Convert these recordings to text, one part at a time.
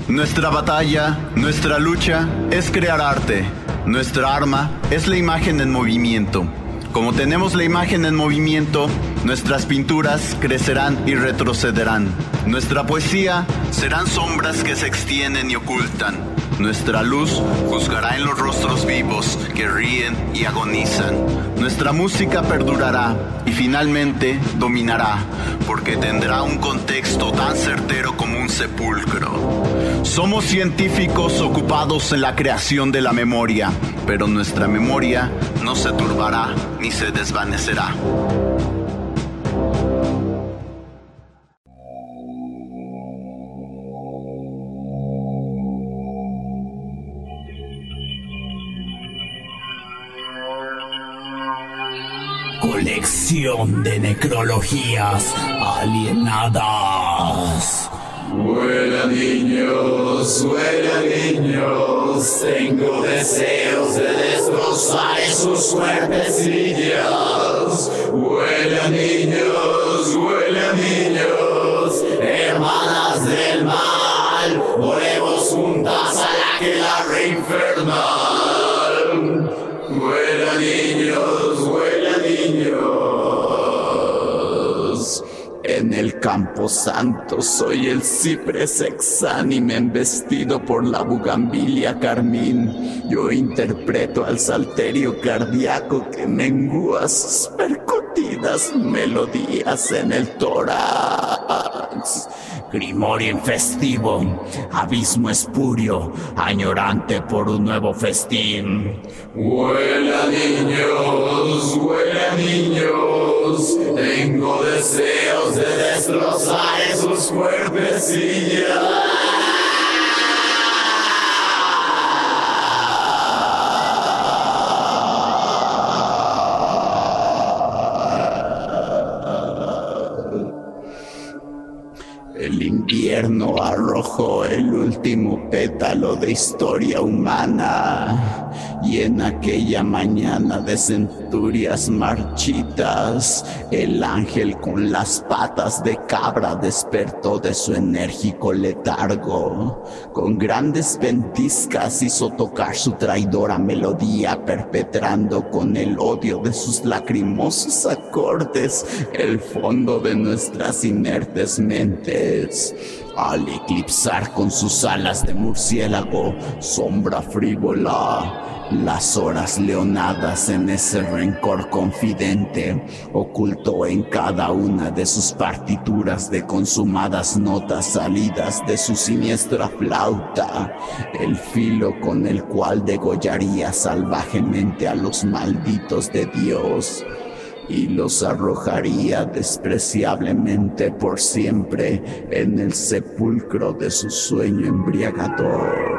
Nuestra batalla, nuestra lucha es crear arte. Nuestra arma es la imagen en movimiento. Como tenemos la imagen en movimiento, nuestras pinturas crecerán y retrocederán. Nuestra poesía serán sombras que se extienden y ocultan. Nuestra luz juzgará en los rostros vivos que ríen y agonizan. Nuestra música perdurará y finalmente dominará, porque tendrá un contexto tan certero como un sepulcro. Somos científicos ocupados en la creación de la memoria, pero nuestra memoria no se turbará ni se desvanecerá. Colección de necrologías alienadas. Vuela niños, tengo deseos de destrozar esos cuerpecillos. Vuela niños, hermanas del mal, volemos juntas a la aquelarre infernal. Vuela niños. En el campo santo soy el ciprés exánime embestido por la bugambilia carmín. Yo interpreto al salterio cardíaco que mengúa sus percutidas melodías en el tórax. Grimorio infestivo, abismo espurio, añorante por un nuevo festín. Vuela niños, tengo deseos de destrozar esos cuerpecillos. El invierno arrojó el último pétalo de historia humana, y en aquella mañana de centurias marchitas, el ángel con las patas de cabra despertó de su enérgico letargo. Con grandes ventiscas hizo tocar su traidora melodía, perpetrando con el odio de sus lacrimosos acordes el fondo de nuestras inertes mentes. Al eclipsar con sus alas de murciélago, sombra frívola, las horas leonadas en ese rencor confidente, ocultó en cada una de sus partituras de consumadas notas salidas de su siniestra flauta, el filo con el cual degollaría salvajemente a los malditos de Dios y los arrojaría despreciablemente por siempre en el sepulcro de su sueño embriagador.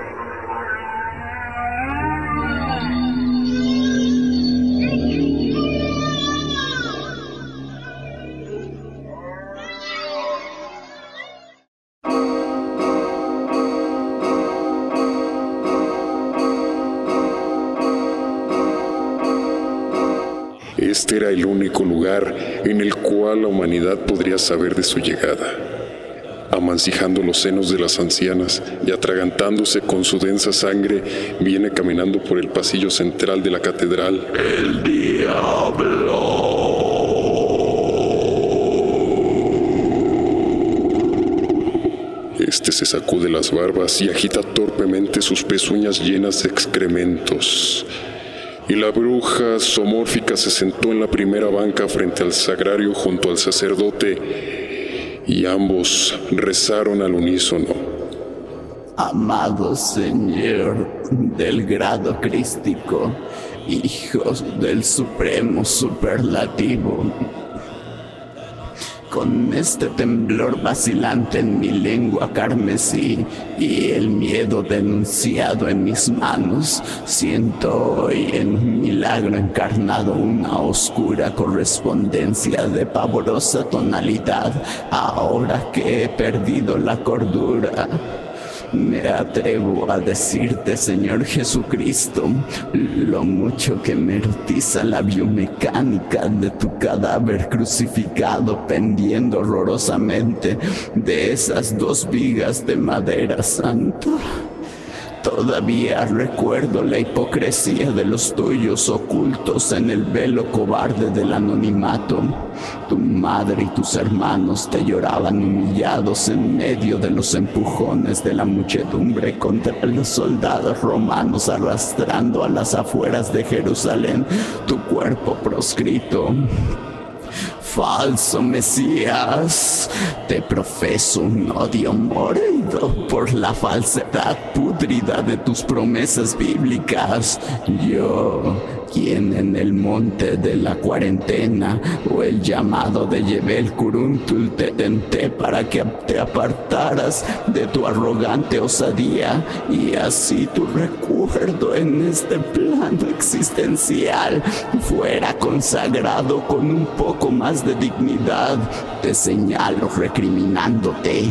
Este era el único lugar en el cual la humanidad podría saber de su llegada. Amancillando los senos de las ancianas y atragantándose con su densa sangre, viene caminando por el pasillo central de la catedral el diablo. Este se sacude las barbas y agita torpemente sus pezuñas llenas de excrementos. Y la bruja zoomórfica se sentó en la primera banca frente al sagrario junto al sacerdote, y ambos rezaron al unísono. Amado Señor del grado crístico, hijos del supremo superlativo, con este temblor vacilante en mi lengua carmesí y el miedo denunciado en mis manos, siento hoy en un milagro encarnado una oscura correspondencia de pavorosa tonalidad, ahora que he perdido la cordura. Me atrevo a decirte, Señor Jesucristo, lo mucho que me erotiza la biomecánica de tu cadáver crucificado pendiendo horrorosamente de esas 2 vigas de madera santa. Todavía recuerdo la hipocresía de los tuyos ocultos en el velo cobarde del anonimato. Tu madre y tus hermanos te lloraban humillados en medio de los empujones de la muchedumbre contra los soldados romanos arrastrando a las afueras de Jerusalén tu cuerpo proscrito. Falso Mesías, te profeso un odio mórbido por la falsedad pútrida de tus promesas bíblicas. Yo, quien en el monte de la cuarentena o el llamado de Yebel Kuruntul te tenté para que te apartaras de tu arrogante osadía y así tu recuerdo en este plano existencial fuera consagrado con un poco más de dignidad, te señalo recriminándote.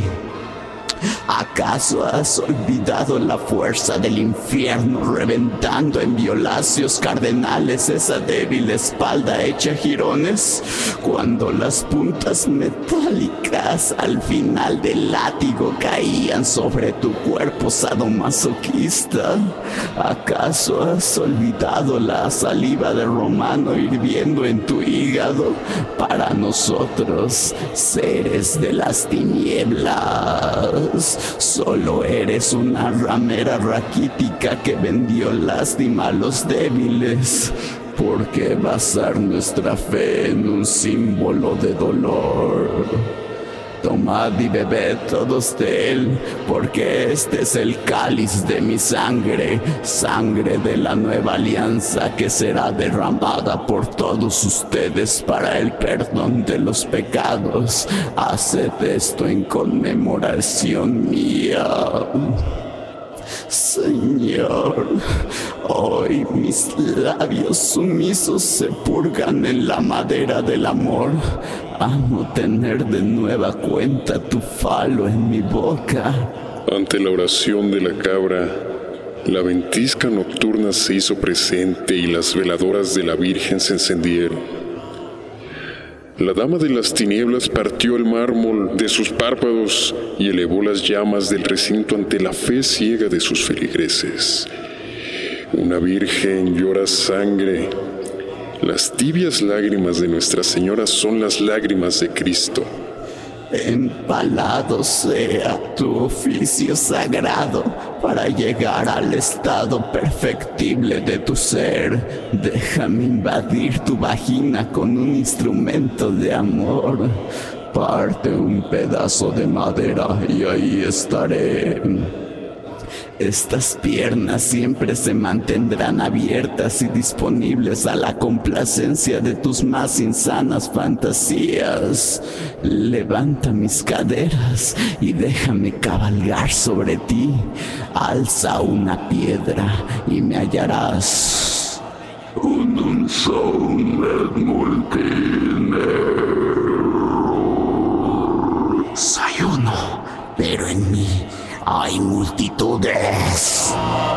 ¿Acaso has olvidado la fuerza del infierno reventando en violacios cardenales esa débil espalda hecha jirones? Cuando las puntas metálicas al final del látigo caían sobre tu cuerpo sadomasoquista. ¿Acaso has olvidado la saliva de romano hirviendo en tu hígado? Para nosotros, seres de las tinieblas, solo eres una ramera raquítica que vendió lástima a los débiles. ¿Por qué basar nuestra fe en un símbolo de dolor? Tomad y bebed todos de él, porque este es el cáliz de mi sangre, sangre de la nueva alianza que será derramada por todos ustedes para el perdón de los pecados. Haced esto en conmemoración mía. Señor, hoy mis labios sumisos se purgan en la madera del amor. Amo tener de nueva cuenta tu falo en mi boca. Ante la oración de la cabra, la ventisca nocturna se hizo presente y las veladoras de la Virgen se encendieron. La dama de las tinieblas partió el mármol de sus párpados y elevó las llamas del recinto ante la fe ciega de sus feligreses. Una virgen llora sangre. Las tibias lágrimas de Nuestra Señora son las lágrimas de Cristo. Empalado sea tu oficio sagrado para llegar al estado perfectible de tu ser. Déjame invadir tu vagina con un instrumento de amor. Parte un pedazo de madera y ahí estaré. Estas piernas siempre se mantendrán abiertas y disponibles a la complacencia de tus más insanas fantasías. Levanta mis caderas y déjame cabalgar sobre ti. Alza una piedra y me hallarás. Un sound Soy uno, pero en mí hay multitudes.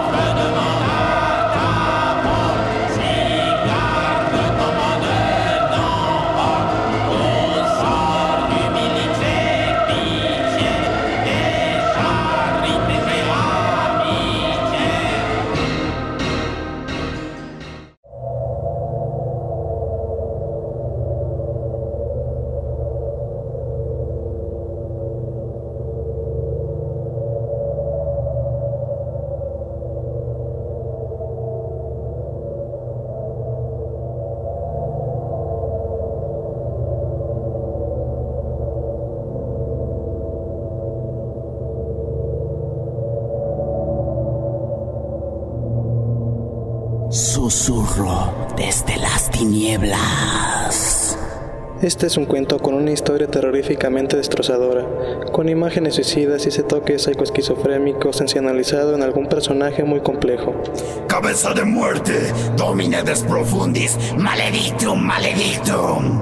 Susurro desde las tinieblas. Este es un cuento con una historia terroríficamente destrozadora, con imágenes suicidas y ese toque psicoesquizofrénico sensacionalizado en algún personaje muy complejo. Cabeza de muerte, domine des profundis, maledictum, maledictum.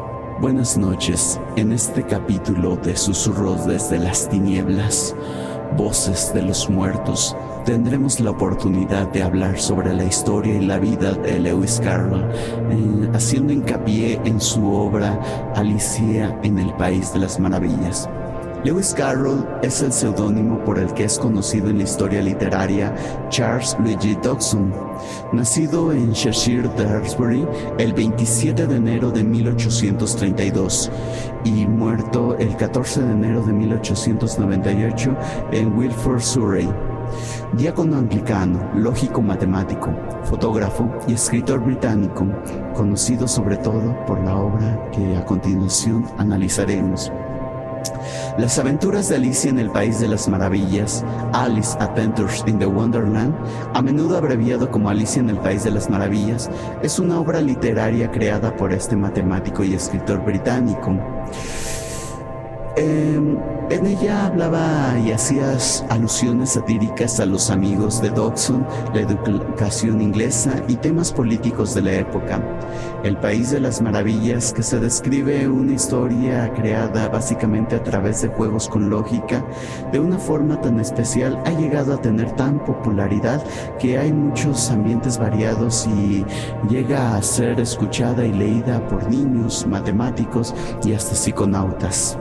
Buenas noches. En este capítulo de Susurros desde las tinieblas Voces de los Muertos, tendremos la oportunidad de hablar sobre la historia y la vida de Lewis Carroll, haciendo hincapié en su obra Alicia en el País de las Maravillas. Lewis Carroll es el seudónimo por el que es conocido en la historia literaria Charles Luigi Dodgson. Nacido en Cheshire, Daresbury, el 27 de enero de 1832 y muerto el 14 de enero de 1898 en Wilford, Surrey. Diácono anglicano, lógico matemático, fotógrafo y escritor británico, conocido sobre todo por la obra que a continuación analizaremos. Las aventuras de Alicia en el País de las Maravillas, Alice Adventures in the Wonderland, a menudo abreviado como Alicia en el País de las Maravillas, es una obra literaria creada por este matemático y escritor británico. En ella hablaba y hacía alusiones satíricas a los amigos de Dodgson, la educación inglesa y temas políticos de la época. El País de las Maravillas, que se describe una historia creada básicamente a través de juegos con lógica, de una forma tan especial, ha llegado a tener tan popularidad que hay muchos ambientes variados y llega a ser escuchada y leída por niños, matemáticos y hasta psiconautas.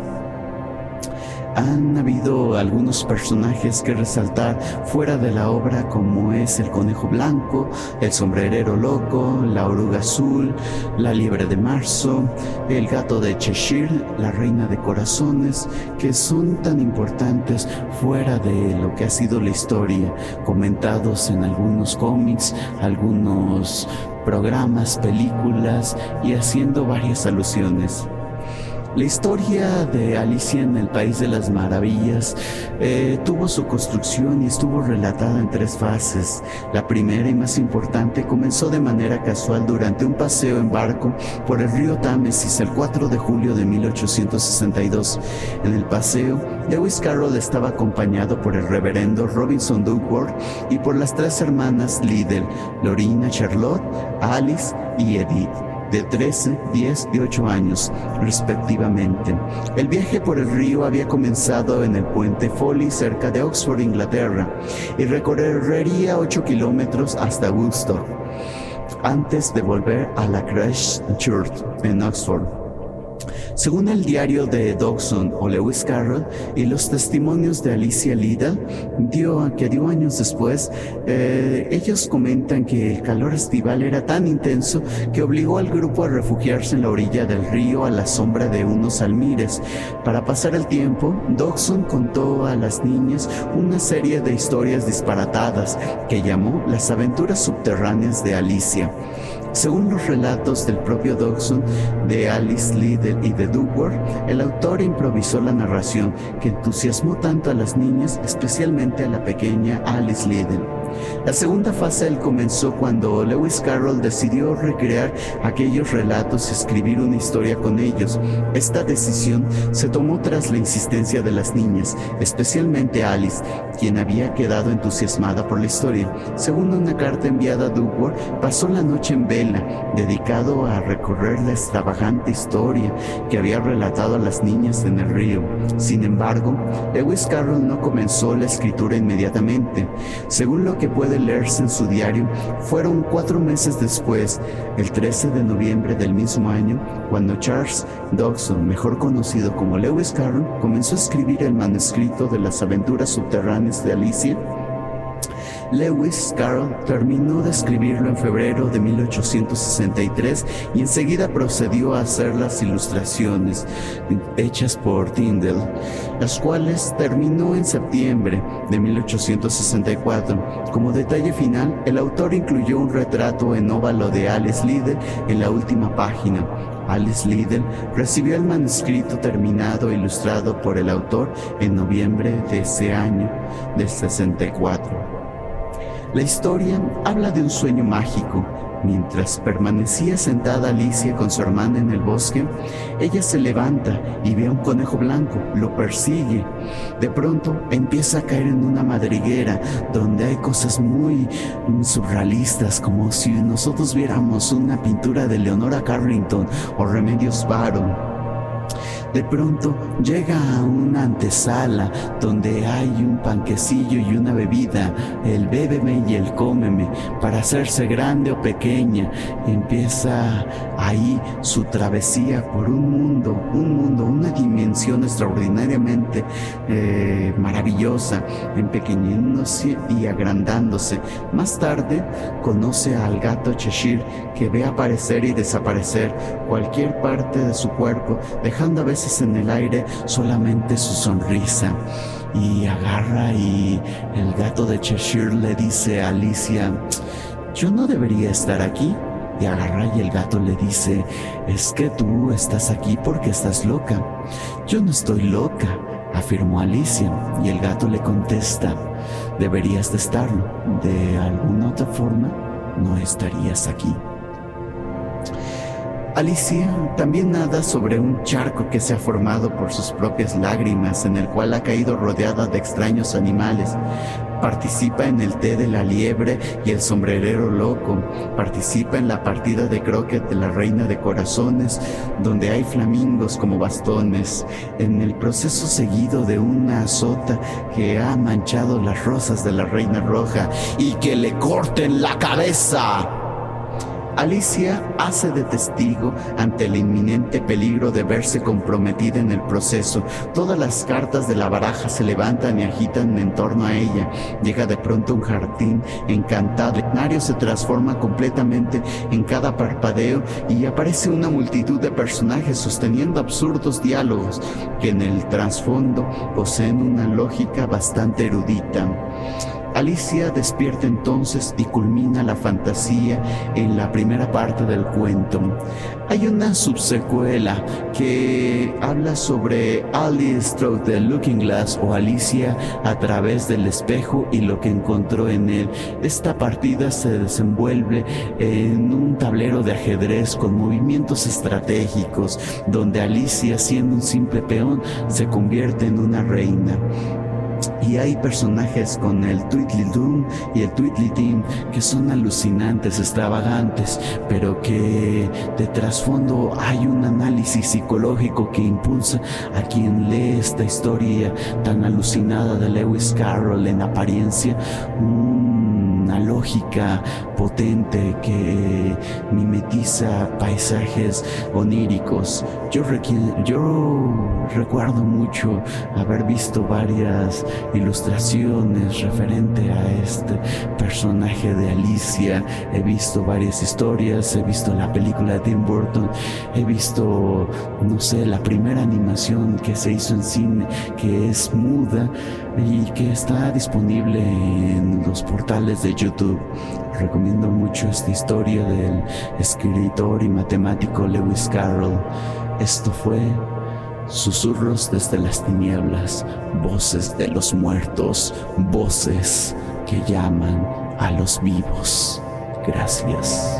Han habido algunos personajes que resaltar fuera de la obra, como es el conejo blanco, el sombrerero loco, la oruga azul, la liebre de marzo, el gato de Cheshire, la reina de corazones, que son tan importantes fuera de lo que ha sido la historia, comentados en algunos cómics, algunos programas, películas y haciendo varias alusiones. La historia de Alicia en el País de las Maravillas tuvo su construcción y estuvo relatada en 3 fases. La primera y más importante comenzó de manera casual durante un paseo en barco por el río Támesis el 4 de julio de 1862. En el paseo, Lewis Carroll estaba acompañado por el reverendo Robinson Duckworth y por las 3 hermanas Liddell, Lorina, Charlotte, Alice y Edith, de 13, 10 y 8 años, respectivamente. El viaje por el río había comenzado en el puente Foley, cerca de Oxford, Inglaterra, y recorrería 8 kilómetros hasta Woodstock, antes de volver a la Christ Church en Oxford. Según el diario de Dodgson o Lewis Carroll y los testimonios de Alicia Liddell, que dio años después, ellos comentan que el calor estival era tan intenso que obligó al grupo a refugiarse en la orilla del río a la sombra de unos almires. Para pasar el tiempo, Dodgson contó a las niñas una serie de historias disparatadas que llamó Las aventuras subterráneas de Alicia. Según los relatos del propio Dodgson, de Alice Liddell y de Duckworth, el autor improvisó la narración que entusiasmó tanto a las niñas, especialmente a la pequeña Alice Liddell. La segunda fase comenzó cuando Lewis Carroll decidió recrear aquellos relatos y escribir una historia con ellos. Esta decisión se tomó tras la insistencia de las niñas, especialmente Alice, quien había quedado entusiasmada por la historia. Según una carta enviada a Duckworth, pasó la noche en vela, dedicado a recorrer la extravagante historia que había relatado a las niñas en el río. Sin embargo, Lewis Carroll no comenzó la escritura inmediatamente. Según lo que puede leerse en su diario, fueron 4 meses después, el 13 de noviembre del mismo año, cuando Charles Dodgson, mejor conocido como Lewis Carroll, comenzó a escribir el manuscrito de las aventuras subterráneas de Alicia. Lewis Carroll terminó de escribirlo en febrero de 1863 y enseguida procedió a hacer las ilustraciones hechas por Tyndall, las cuales terminó en septiembre de 1864. Como detalle final, el autor incluyó un retrato en óvalo de Alice Liddell en la última página. Alice Liddell recibió el manuscrito terminado e ilustrado por el autor en noviembre de ese año del 64. La historia habla de un sueño mágico. Mientras permanecía sentada Alicia con su hermana en el bosque, ella se levanta y ve a un conejo blanco, lo persigue. De pronto empieza a caer en una madriguera donde hay cosas muy surrealistas, como si nosotros viéramos una pintura de Leonora Carrington o Remedios Varo. De pronto llega a una antesala donde hay un panquecillo y una bebida, el bébeme y el cómeme, para hacerse grande o pequeña. Empieza ahí su travesía por un mundo, una dimensión extraordinariamente maravillosa, empequeñándose y agrandándose. Más tarde conoce al gato Cheshire, que ve aparecer y desaparecer cualquier parte de su cuerpo, dejando a veces en el aire solamente su sonrisa. Y agarra y el gato de Cheshire le dice a Alicia: yo no debería estar aquí. Y agarra y el gato le dice: es que tú estás aquí porque estás loca. Yo no estoy loca, afirmó Alicia. Y el gato le contesta: deberías de estarlo. De alguna otra forma no estarías aquí. Alicia también nada sobre un charco que se ha formado por sus propias lágrimas, en el cual ha caído rodeada de extraños animales. Participa en el té de la liebre y el sombrerero loco. Participa en la partida de croquet de la reina de corazones, donde hay flamingos como bastones. En el proceso seguido de una sota que ha manchado las rosas de la reina roja y que le corten la cabeza. Alicia hace de testigo ante el inminente peligro de verse comprometida en el proceso. Todas las cartas de la baraja se levantan y agitan en torno a ella. Llega de pronto un jardín encantado. El escenario se transforma completamente en cada parpadeo y aparece una multitud de personajes sosteniendo absurdos diálogos que en el trasfondo poseen una lógica bastante erudita. Alicia despierta entonces y culmina la fantasía en la primera parte del cuento. Hay una subsecuela que habla sobre Alice Through the Looking Glass, o Alicia a través del espejo y lo que encontró en él. Esta partida se desenvuelve en un tablero de ajedrez con movimientos estratégicos, donde Alicia, siendo un simple peón, se convierte en una reina. Y hay personajes con el Tweedledum y el Tweedledee que son alucinantes, extravagantes, pero que de trasfondo hay un análisis psicológico que impulsa a quien lee esta historia tan alucinada de Lewis Carroll, en apariencia una lógica potente que mimetiza paisajes oníricos. Yo recuerdo mucho haber visto varias ilustraciones referente a este personaje de Alicia. He visto varias historias, he visto la película de Tim Burton, he visto, no sé, la primera animación que se hizo en cine, que es muda y que está disponible en los portales de YouTube. Recomiendo mucho esta historia del escritor y matemático Lewis Carroll. Esto fue Susurros desde las tinieblas, voces de los muertos, voces que llaman a los vivos. Gracias.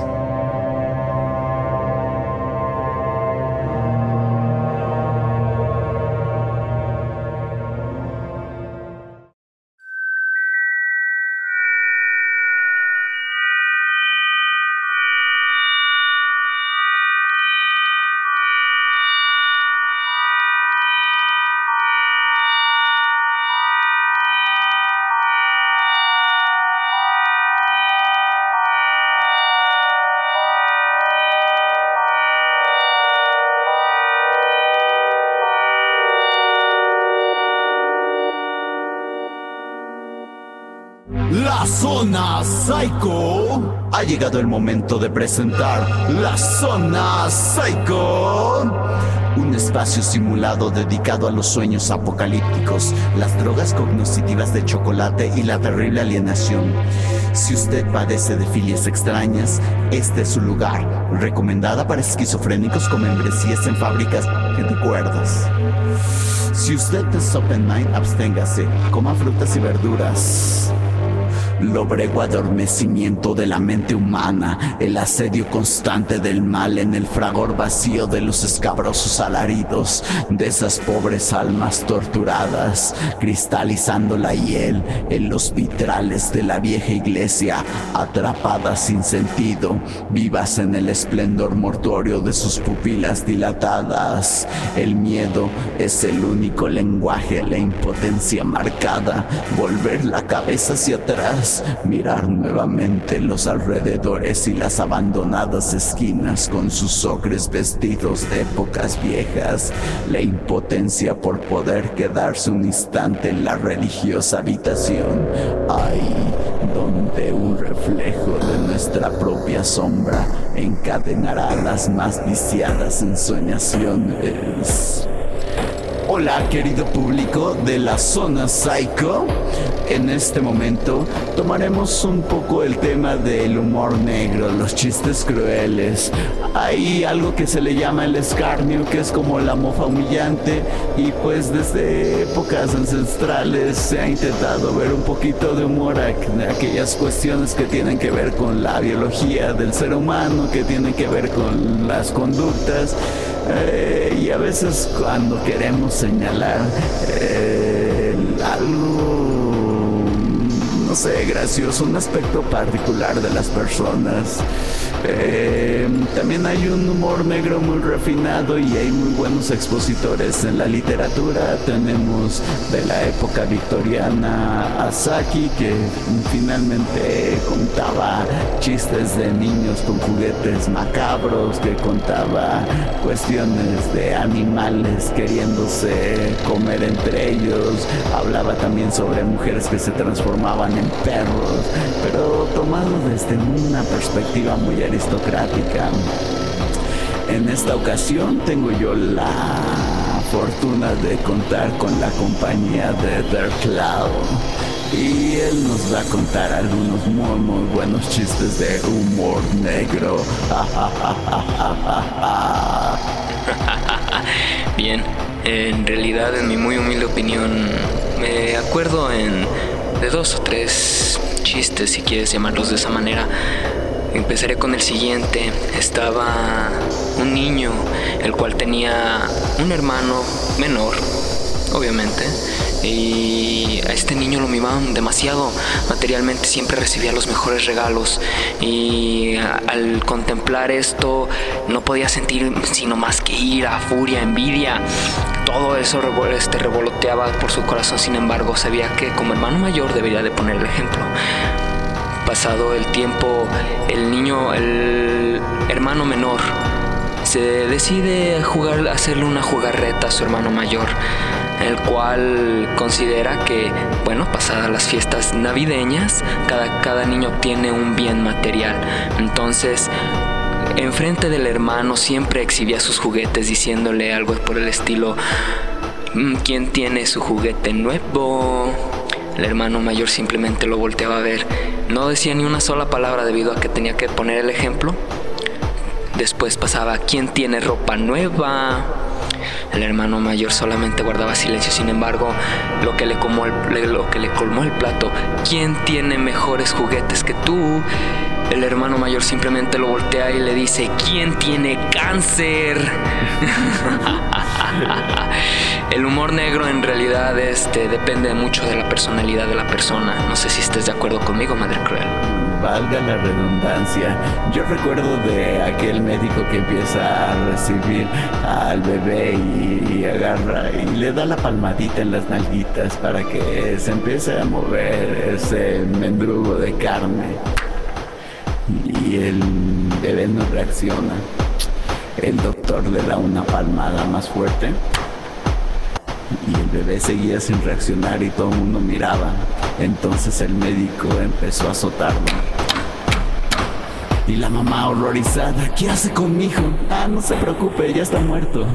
La Zona Psycho. Ha llegado el momento de presentar La Zona Psycho, un espacio simulado dedicado a los sueños apocalípticos, las drogas cognitivas de chocolate y la terrible alienación. Si usted padece de filias extrañas, este es su lugar. Recomendada para esquizofrénicos con membresías en fábricas de cuerdas. Si usted es open mind, absténgase, coma frutas y verduras. lóbrego adormecimiento de la mente humana, el asedio constante del mal en el fragor vacío de los escabrosos alaridos de esas pobres almas torturadas, cristalizando la hiel en los vitrales de la vieja iglesia, atrapadas sin sentido, vivas en el esplendor mortuorio de sus pupilas dilatadas. El miedo es el único lenguaje, la impotencia marcada, volver la cabeza hacia atrás, mirar nuevamente los alrededores y las abandonadas esquinas con sus ocres vestidos de épocas viejas, la impotencia por poder quedarse un instante en la religiosa habitación, ahí donde un reflejo de nuestra propia sombra encadenará las más viciadas ensoñaciones. Hola, querido público de la Zona Psycho. En este momento tomaremos un poco el tema del humor negro, los chistes crueles. Hay algo que se le llama el escarnio, que es como la mofa humillante, y pues desde épocas ancestrales se ha intentado ver un poquito de humor a aquellas cuestiones que tienen que ver con la biología del ser humano, que tienen que ver con las conductas. Y a veces cuando queremos señalar algo, no sé, gracioso, un aspecto particular de las personas, también hay un humor negro muy refinado y hay muy buenos expositores en la literatura. Tenemos de la época victoriana a Saki, que finalmente contaba chistes de niños con juguetes macabros, que contaba cuestiones de animales queriéndose comer entre ellos, hablaba también sobre mujeres que se transformaban en perros, pero tomado desde una perspectiva muy aristocrática. En esta ocasión tengo yo la fortuna de contar con la compañía de Der Clown, y él nos va a contar algunos muy buenos chistes de humor negro. Bien, en realidad, en mi muy humilde opinión, me acuerdo de 2 o 3 chistes, si quieres llamarlos de esa manera. Empezaré con el siguiente. Estaba un niño, el cual tenía un hermano menor, obviamente, y a este niño lo mimaban demasiado materialmente, siempre recibía los mejores regalos, y al contemplar esto no podía sentir sino más que ira, furia, envidia. Todo eso revoloteaba por su corazón. Sin embargo, sabía que como hermano mayor debería de poner el ejemplo. Pasado el tiempo, el hermano menor se decide hacerle una jugarreta a su hermano mayor, el cual considera que, bueno, pasadas las fiestas navideñas, cada niño obtiene un bien material. Entonces, enfrente del hermano siempre exhibía sus juguetes, diciéndole algo por el estilo: ¿quién tiene su juguete nuevo? El hermano mayor simplemente lo volteaba a ver. No decía ni una sola palabra debido a que tenía que poner el ejemplo. Después pasaba: ¿quién tiene ropa nueva? El hermano mayor solamente guardaba silencio. Sin embargo, lo que le colmó el plato: ¿quién tiene mejores juguetes que tú? El hermano mayor simplemente lo voltea y le dice: ¿quién tiene cáncer? El humor negro en realidad depende mucho de la personalidad de la persona. No sé si estés de acuerdo conmigo, Madre Cruel. Valga la redundancia, yo recuerdo de aquel médico que empieza a recibir al bebé y agarra y le da la palmadita en las nalguitas para que se empiece a mover ese mendrugo de carne, y el bebé no reacciona. El doctor le da una palmada más fuerte y el bebé seguía sin reaccionar y todo el mundo miraba. Entonces el médico empezó a azotarlo. Y la mamá, horrorizada: ¿qué hace con mi hijo? Ah, no se preocupe, ya está muerto.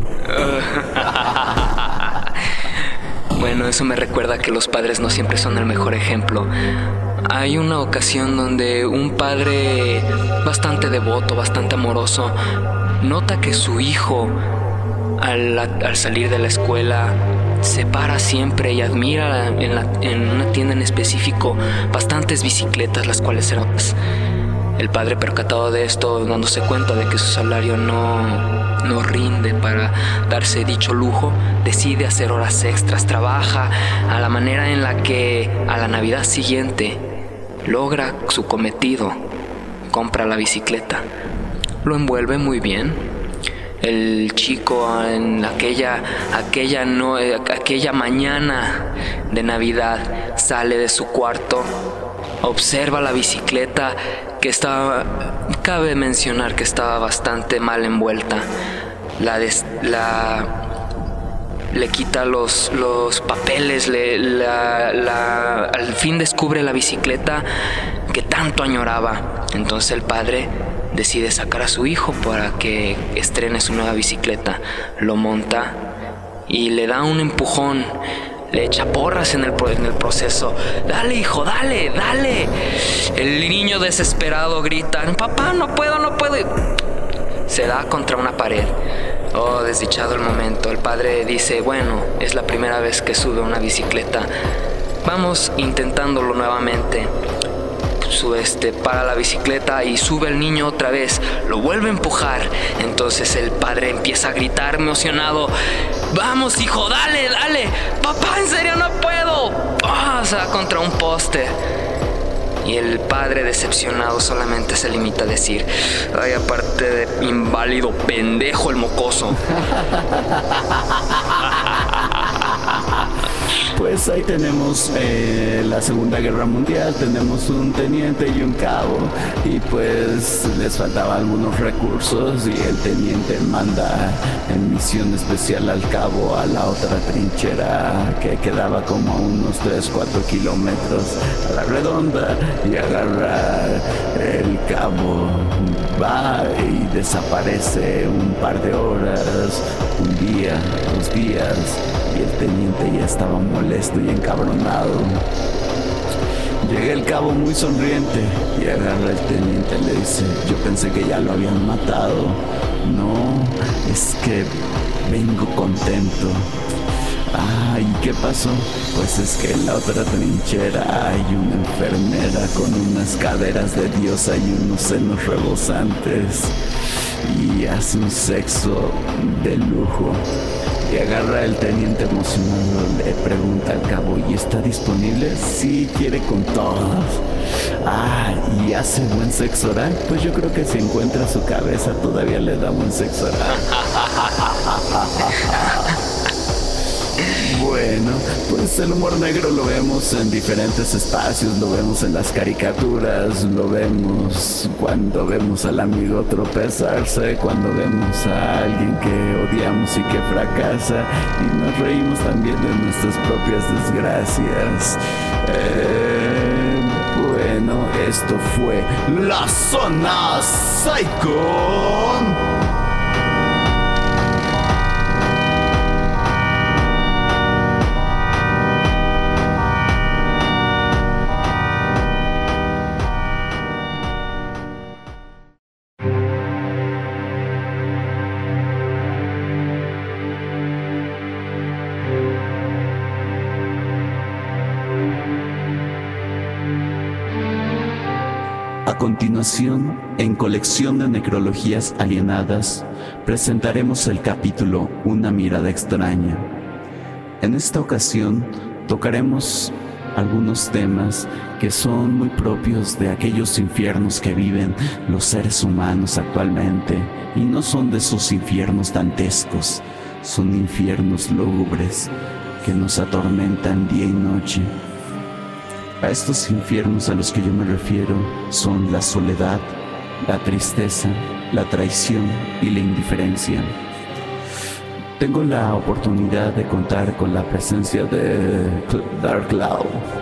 Bueno, eso me recuerda que los padres no siempre son el mejor ejemplo. Hay una ocasión donde un padre bastante devoto, bastante amoroso, nota que su hijo, al salir de la escuela, se para siempre y admira en una tienda en específico bastantes bicicletas, las cuales eran... El padre, percatado de esto, dándose cuenta de que su salario no rinde para darse dicho lujo, decide hacer horas extras, trabaja a la manera en la que a la Navidad siguiente logra su cometido, compra la bicicleta, lo envuelve muy bien. El chico en aquella mañana de Navidad sale de su cuarto, observa la bicicleta que cabe mencionar que estaba bastante mal envuelta. Le quita los papeles, al fin descubre la bicicleta que tanto añoraba. Entonces el padre decide sacar a su hijo para que estrene su nueva bicicleta. Lo monta y le da un empujón. Le echa porras en el proceso. ¡Dale, hijo, dale, dale! El niño desesperado grita: ¡Papá, no puedo! Se da contra una pared. Oh, desdichado el momento. El padre dice: bueno, es la primera vez que sube una bicicleta. Vamos intentándolo nuevamente. Para la bicicleta y sube el niño otra vez, lo vuelve a empujar. Entonces el padre empieza a gritar emocionado: ¡vamos, hijo, dale! ¡Papá, en serio no puedo! Se da contra un poste. Y el padre, decepcionado, solamente se limita a decir: ay, aparte de inválido, pendejo el mocoso. Pues ahí tenemos la Segunda Guerra Mundial, tenemos un teniente y un cabo, y pues les faltaban algunos recursos y el teniente manda en misión especial al cabo a la otra trinchera que quedaba como a unos 3-4 kilómetros a la redonda, y agarra el cabo, va y desaparece un par de horas, un día, 2 días, y el teniente ya estaba molesto y encabronado. Llega el cabo muy sonriente y agarra al teniente y le dice: yo pensé que ya lo habían matado. No, es que vengo contento. ¿Y qué pasó? Pues es que en la otra trinchera hay una enfermera con unas caderas de diosa y unos senos rebosantes, y hace un sexo de lujo. Y agarra el teniente emocionado, le pregunta al cabo: ¿y está disponible? Sí, quiere con todos. ¿Y hace buen sexo oral? Pues yo creo que si encuentra su cabeza todavía le da buen sexo oral. Bueno, pues el humor negro lo vemos en diferentes espacios, lo vemos en las caricaturas, lo vemos cuando vemos al amigo tropezarse, cuando vemos a alguien que odiamos y que fracasa, y nos reímos también de nuestras propias desgracias. Bueno, esto fue La Zona Psycho. A continuación, en Colección de Necrologías Alienadas, presentaremos el capítulo Una mirada extraña. En esta ocasión, tocaremos algunos temas que son muy propios de aquellos infiernos que viven los seres humanos actualmente, y no son de esos infiernos dantescos, son infiernos lúgubres que nos atormentan día y noche. A estos infiernos a los que yo me refiero son la soledad, la tristeza, la traición y la indiferencia. Tengo la oportunidad de contar con la presencia de Dark Cloud,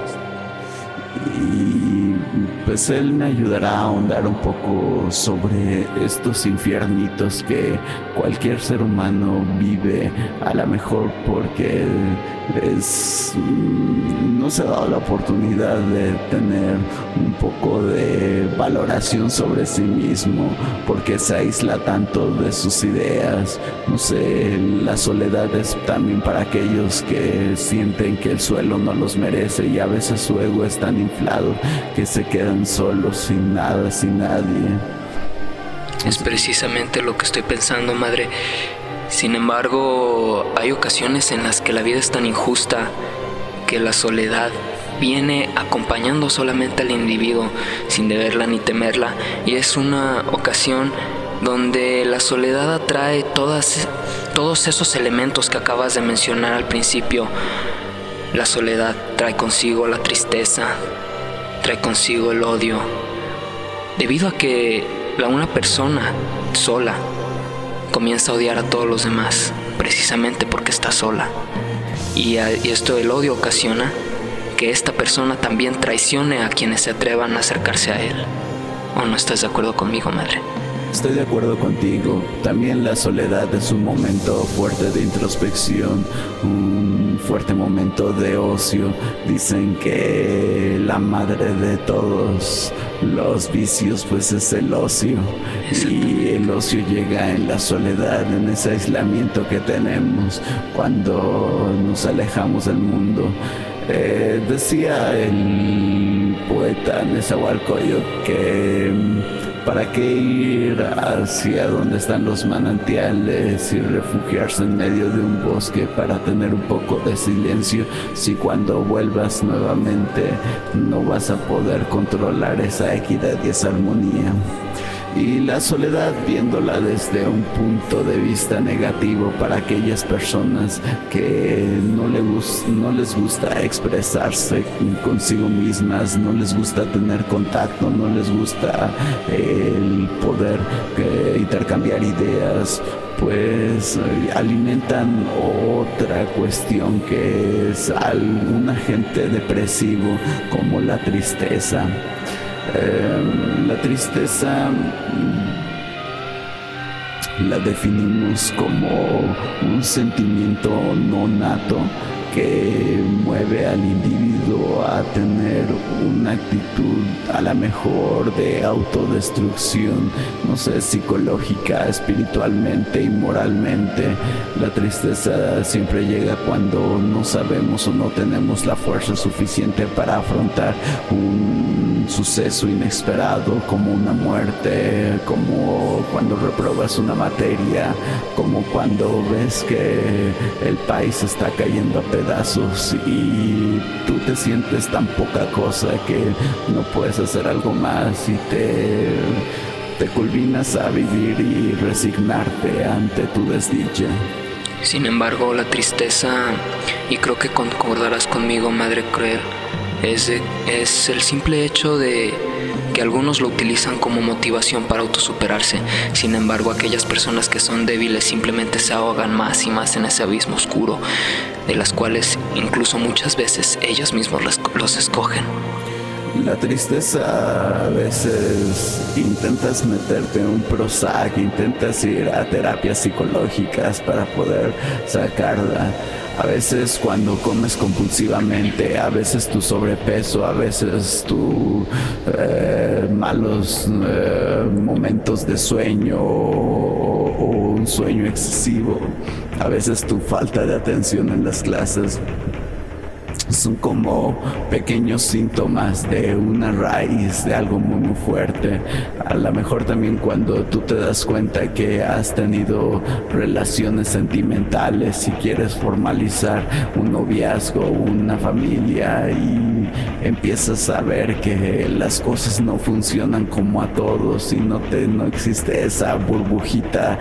y pues él me ayudará a ahondar un poco sobre estos infiernitos que cualquier ser humano vive, a lo mejor porque no se ha dado la oportunidad de tener un poco de valoración sobre sí mismo, porque se aísla tanto de sus ideas. No sé, la soledad es también para aquellos que sienten que el suelo no los merece, y a veces su ego es tan inflado que se quedan solos, sin nada, sin nadie. Es precisamente lo que estoy pensando, madre. Sin embargo, hay ocasiones en las que la vida es tan injusta que la soledad viene acompañando solamente al individuo sin deberla ni temerla, y es una ocasión donde la soledad atrae todos esos elementos que acabas de mencionar al principio. La soledad trae consigo la tristeza, trae consigo el odio, debido a que una persona sola comienza a odiar a todos los demás, precisamente porque está sola. Y esto del odio ocasiona que esta persona también traicione a quienes se atrevan a acercarse a él. ¿O no estás de acuerdo conmigo, madre? Estoy de acuerdo contigo. También la soledad es un momento fuerte de introspección, un fuerte momento de ocio. Dicen que la madre de todos los vicios pues es el ocio, y el ocio llega en la soledad, en ese aislamiento que tenemos cuando nos alejamos del mundo. Decía el poeta Nezahualcóyotl que ¿para qué ir hacia donde están los manantiales y refugiarse en medio de un bosque para tener un poco de silencio, si cuando vuelvas nuevamente no vas a poder controlar esa equidad y esa armonía? Y la soledad, viéndola desde un punto de vista negativo para aquellas personas que no les gusta expresarse consigo mismas, no les gusta tener contacto, no les gusta el poder intercambiar ideas, pues alimentan otra cuestión que es un agente depresivo como la tristeza. La tristeza la definimos como un sentimiento no nato que mueve al individuo a tener una actitud a la mejor de autodestrucción, no sé, psicológica, espiritualmente y moralmente. La tristeza siempre llega cuando no sabemos o no tenemos la fuerza suficiente para afrontar un suceso inesperado, como una muerte, como cuando reprobas una materia, como cuando ves que el país está cayendo a pedazos y tú te sientes tan poca cosa que no puedes hacer algo más, y te culminas a vivir y resignarte ante tu desdicha. Sin embargo, la tristeza, y creo que concordarás conmigo, madre cruel, es el simple hecho de que algunos lo utilizan como motivación para autosuperarse. Sin embargo, aquellas personas que son débiles simplemente se ahogan más y más en ese abismo oscuro, de las cuales incluso muchas veces ellos mismos los escogen. La tristeza, a veces intentas meterte en un Prozac, intentas ir a terapias psicológicas para poder sacarla. A veces cuando comes compulsivamente, a veces tu sobrepeso, a veces tus malos momentos de sueño o un sueño excesivo, a veces tu falta de atención en las clases, son como pequeños síntomas de una raíz de algo muy, muy fuerte. A lo mejor también cuando tú te das cuenta que has tenido relaciones sentimentales y quieres formalizar un noviazgo, una familia, y empiezas a ver que las cosas no funcionan como a todos y no existe esa burbujita,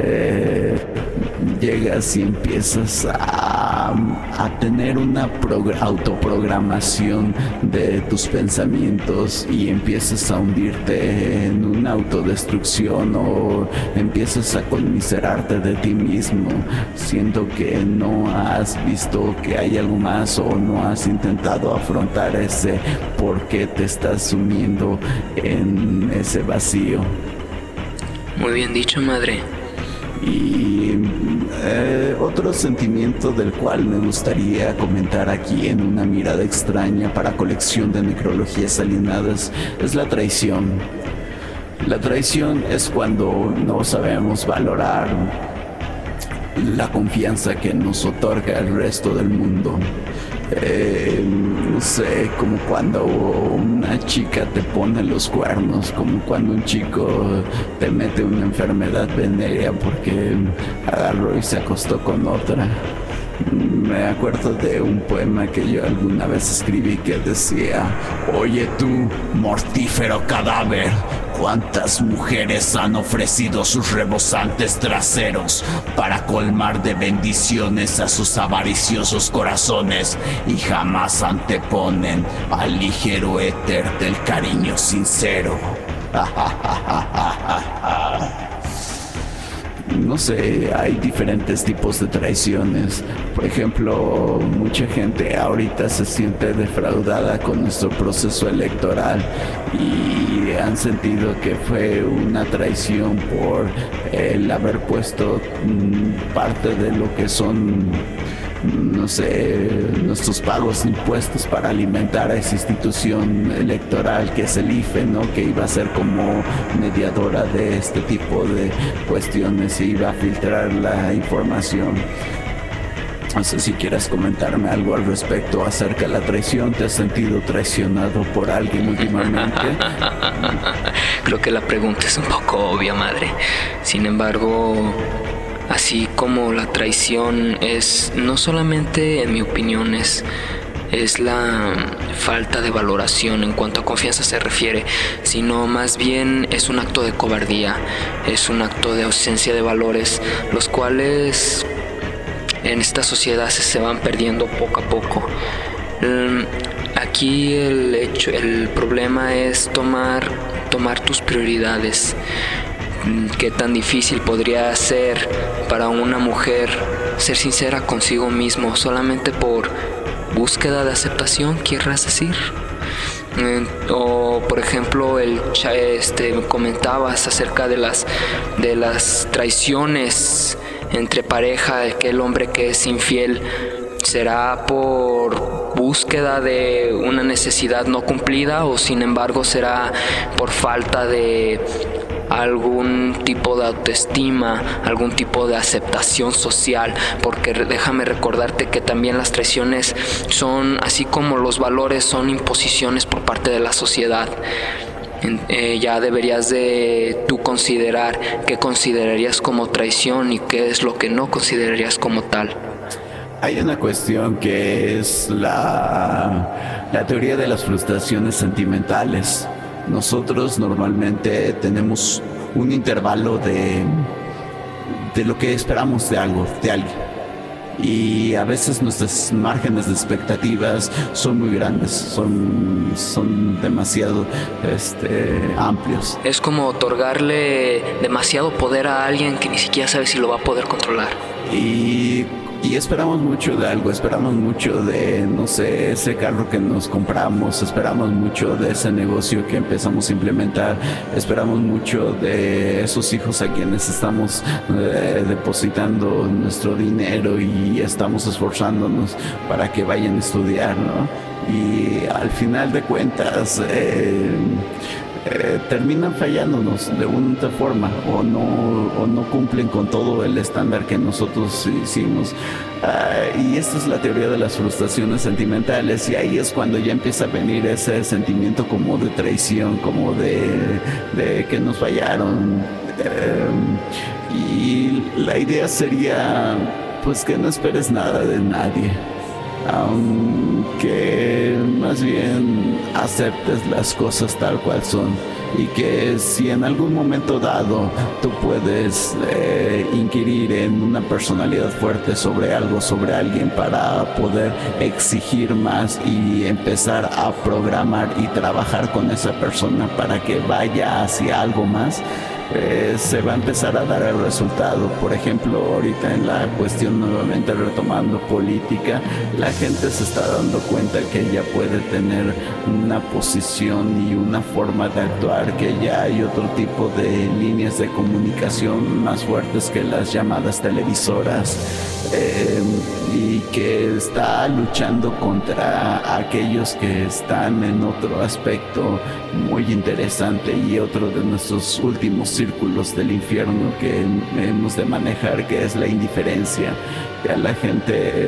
llegas y empiezas a tener una autoprogramación de tus pensamientos y empiezas a hundirte en una autodestrucción, o empiezas a conmiserarte de ti mismo, siendo que no has visto que hay algo más o no has intentado afrontar ese por qué te estás sumiendo en ese vacío. Muy bien dicho, madre. Y Otro sentimiento del cual me gustaría comentar aquí en una mirada extraña para colección de necrologías alienadas es la traición. La traición es cuando no sabemos valorar la confianza que nos otorga el resto del mundo. No sé, como cuando una chica te pone los cuernos, como cuando un chico te mete una enfermedad venérea porque agarró y se acostó con otra. Me acuerdo de un poema que yo alguna vez escribí que decía: oye tú, mortífero cadáver, ¿cuántas mujeres han ofrecido sus rebosantes traseros para colmar de bendiciones a sus avariciosos corazones y jamás anteponen al ligero éter del cariño sincero? No sé, hay diferentes tipos de traiciones. Por ejemplo, mucha gente ahorita se siente defraudada con nuestro proceso electoral y han sentido que fue una traición por el haber puesto parte de lo que son, no sé, nuestros pagos de impuestos para alimentar a esa institución electoral que es el IFE, ¿no? Que iba a ser como mediadora de este tipo de cuestiones y iba a filtrar la información. No sé si quieres comentarme algo al respecto acerca de la traición. ¿Te has sentido traicionado por alguien últimamente? Creo que la pregunta es un poco obvia, madre. Sin embargo, así como la traición es, no solamente en mi opinión, es la falta de valoración en cuanto a confianza se refiere, sino más bien es un acto de cobardía, es un acto de ausencia de valores, los cuales en esta sociedad se van perdiendo poco a poco. Aquí el problema es tomar tus prioridades. Qué tan difícil podría ser para una mujer ser sincera consigo mismo solamente por búsqueda de aceptación, querrás decir. O por ejemplo comentabas acerca de las traiciones entre pareja, de que el hombre que es infiel será por búsqueda de una necesidad no cumplida, o sin embargo será por falta de algún tipo de autoestima, algún tipo de aceptación social, porque déjame recordarte que también las traiciones son, así como los valores, son imposiciones por parte de la sociedad. Ya deberías de tú considerar qué considerarías como traición y qué es lo que no considerarías como tal. Hay una cuestión que es la teoría de las frustraciones sentimentales. Nosotros normalmente tenemos un intervalo de lo que esperamos de algo, de alguien. Y a veces nuestros márgenes de expectativas son muy grandes, son demasiado amplios. Es como otorgarle demasiado poder a alguien que ni siquiera sabe si lo va a poder controlar. Y esperamos mucho de algo, esperamos mucho de, no sé, ese carro que nos compramos, esperamos mucho de ese negocio que empezamos a implementar, esperamos mucho de esos hijos a quienes estamos depositando nuestro dinero y estamos esforzándonos para que vayan a estudiar, ¿no? Y al final de cuentas terminan fallándonos de una forma o no cumplen con todo el estándar que nosotros hicimos. Y esta es la teoría de las frustraciones sentimentales, y ahí es cuando ya empieza a venir ese sentimiento como de traición, como de que nos fallaron. Y la idea sería pues que no esperes nada de nadie, aunque más bien aceptes las cosas tal cual son, y que si en algún momento dado tú puedes inquirir en una personalidad fuerte sobre algo, sobre alguien, para poder exigir más y empezar a programar y trabajar con esa persona para que vaya hacia algo más, se va a empezar a dar el resultado. Por ejemplo, ahorita en la cuestión, nuevamente retomando política, la gente se está dando cuenta que ya puede tener una posición y una forma de actuar, que ya hay otro tipo de líneas de comunicación más fuertes que las llamadas televisoras, y que está luchando contra aquellos que están en otro aspecto muy interesante y otro de nuestros últimos círculos del infierno que hemos de manejar, que es la indiferencia. Ya la gente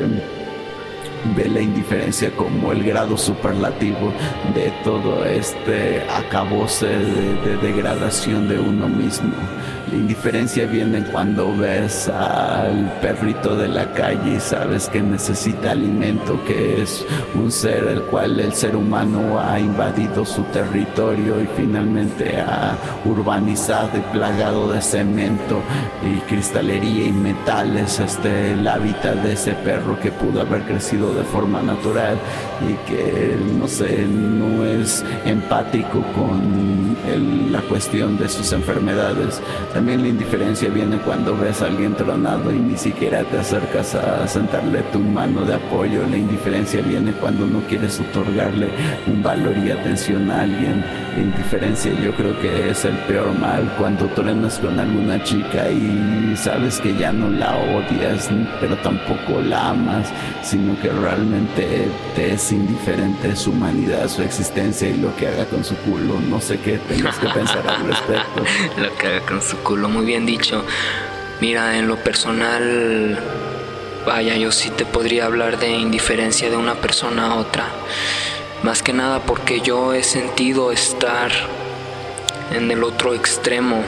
ve la indiferencia como el grado superlativo de todo este acabose de degradación de uno mismo. La indiferencia viene cuando ves al perrito de la calle y sabes que necesita alimento, que es un ser el cual el ser humano ha invadido su territorio y finalmente ha urbanizado y plagado de cemento y cristalería y metales el hábitat de ese perro que pudo haber crecido de forma natural y que no es empático con la cuestión de sus enfermedades. También la indiferencia viene cuando ves a alguien tronado y ni siquiera te acercas a sentarle tu mano de apoyo. La indiferencia viene cuando no quieres otorgarle un valor y atención a alguien. La indiferencia yo creo que es el peor mal, cuando truenas con alguna chica y sabes que ya no la odias, pero tampoco la amas, sino que realmente te es indiferente su humanidad, su existencia y lo que haga con su culo. No sé qué tengas que pensar al respecto. Lo que haga con su culo, muy bien dicho. Mira, en lo personal, vaya, yo sí te podría hablar de indiferencia de una persona a otra. Más que nada porque yo he sentido estar en el otro extremo.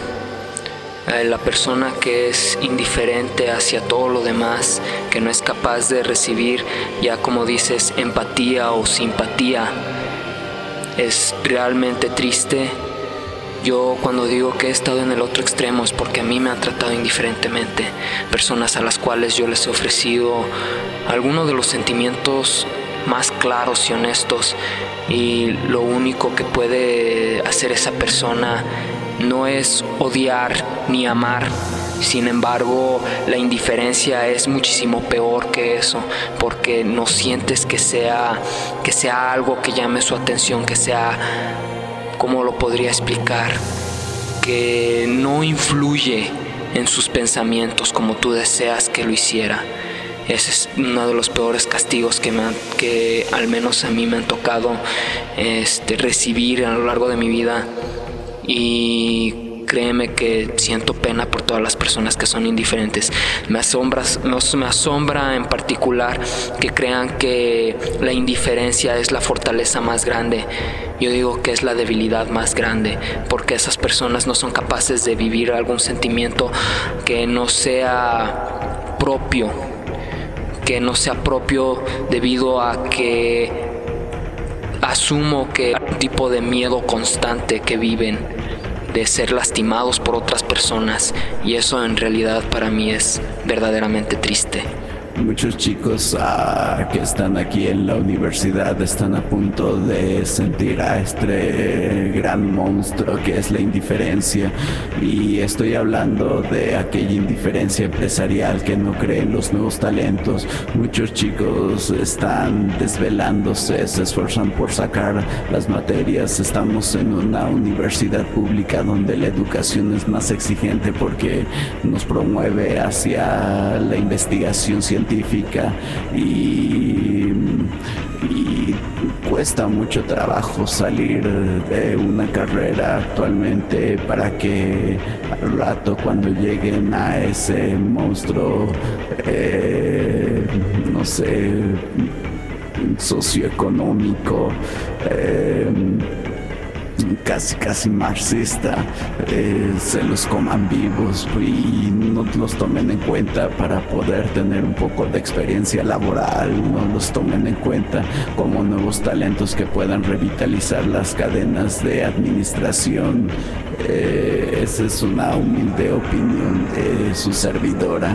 La persona que es indiferente hacia todo lo demás, que no es capaz de recibir, ya como dices, empatía o simpatía, es realmente triste. Yo cuando digo que he estado en el otro extremo es porque a mí me han tratado indiferentemente. Personas a las cuales yo les he ofrecido algunos de los sentimientos más claros y honestos, y lo único que puede hacer esa persona no es odiar ni amar. Sin embargo, la indiferencia es muchísimo peor que eso, porque no sientes que sea algo que llame su atención, que sea, ¿cómo lo podría explicar? Que no influye en sus pensamientos como tú deseas que lo hiciera. Ese es uno de los peores castigos que al menos a mí me han tocado recibir a lo largo de mi vida. Y créeme que siento pena por todas las personas que son indiferentes. Me asombra en particular que crean que la indiferencia es la fortaleza más grande. Yo digo que es la debilidad más grande, porque esas personas no son capaces de vivir algún sentimiento que no sea propio, debido a que asumo que hay un tipo de miedo constante que viven de ser lastimados por otras personas, y eso en realidad para mí es verdaderamente triste. Muchos chicos que están aquí en la universidad están a punto de sentir a este gran monstruo que es la indiferencia, y estoy hablando de aquella indiferencia empresarial que no cree en los nuevos talentos. Muchos chicos están desvelándose, se esfuerzan por sacar las materias. Estamos en una universidad pública donde la educación es más exigente porque nos promueve hacia la investigación científica y cuesta mucho trabajo salir de una carrera actualmente para que al rato, cuando lleguen a ese monstruo socioeconómico, casi marxista, se los coman vivos y no los tomen en cuenta para poder tener un poco de experiencia laboral, no los tomen en cuenta como nuevos talentos que puedan revitalizar las cadenas de administración. Esa es una humilde opinión de su servidora.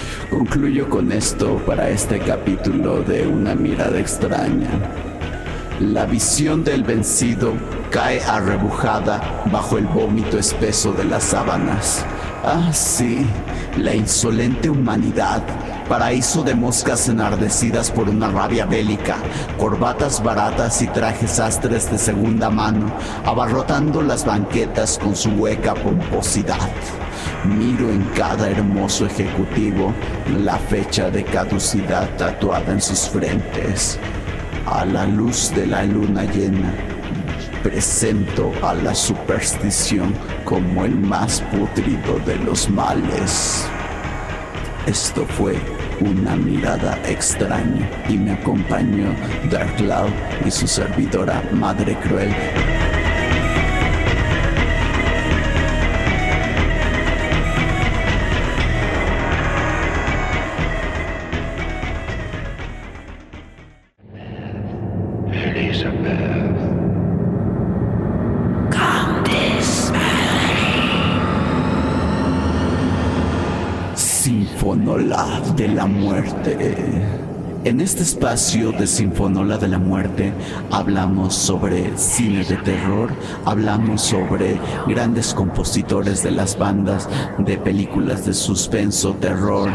Concluyo con esto para este capítulo de Una mirada extraña. La visión del vencido cae arrebujada bajo el vómito espeso de las sábanas. Ah, sí, la insolente humanidad, paraíso de moscas enardecidas por una rabia bélica, corbatas baratas y trajes sastres de segunda mano, abarrotando las banquetas con su hueca pomposidad. Miro en cada hermoso ejecutivo la fecha de caducidad tatuada en sus frentes. A la luz de la luna llena, presento a la superstición como el más pútrido de los males. Esto fue Una mirada extraña y me acompañó Dark Cloud y su servidora Madre Cruel. Sinfonola de la Muerte. En este espacio de Sinfonola de la Muerte hablamos sobre cine de terror, hablamos sobre grandes compositores de las bandas de películas de suspenso, terror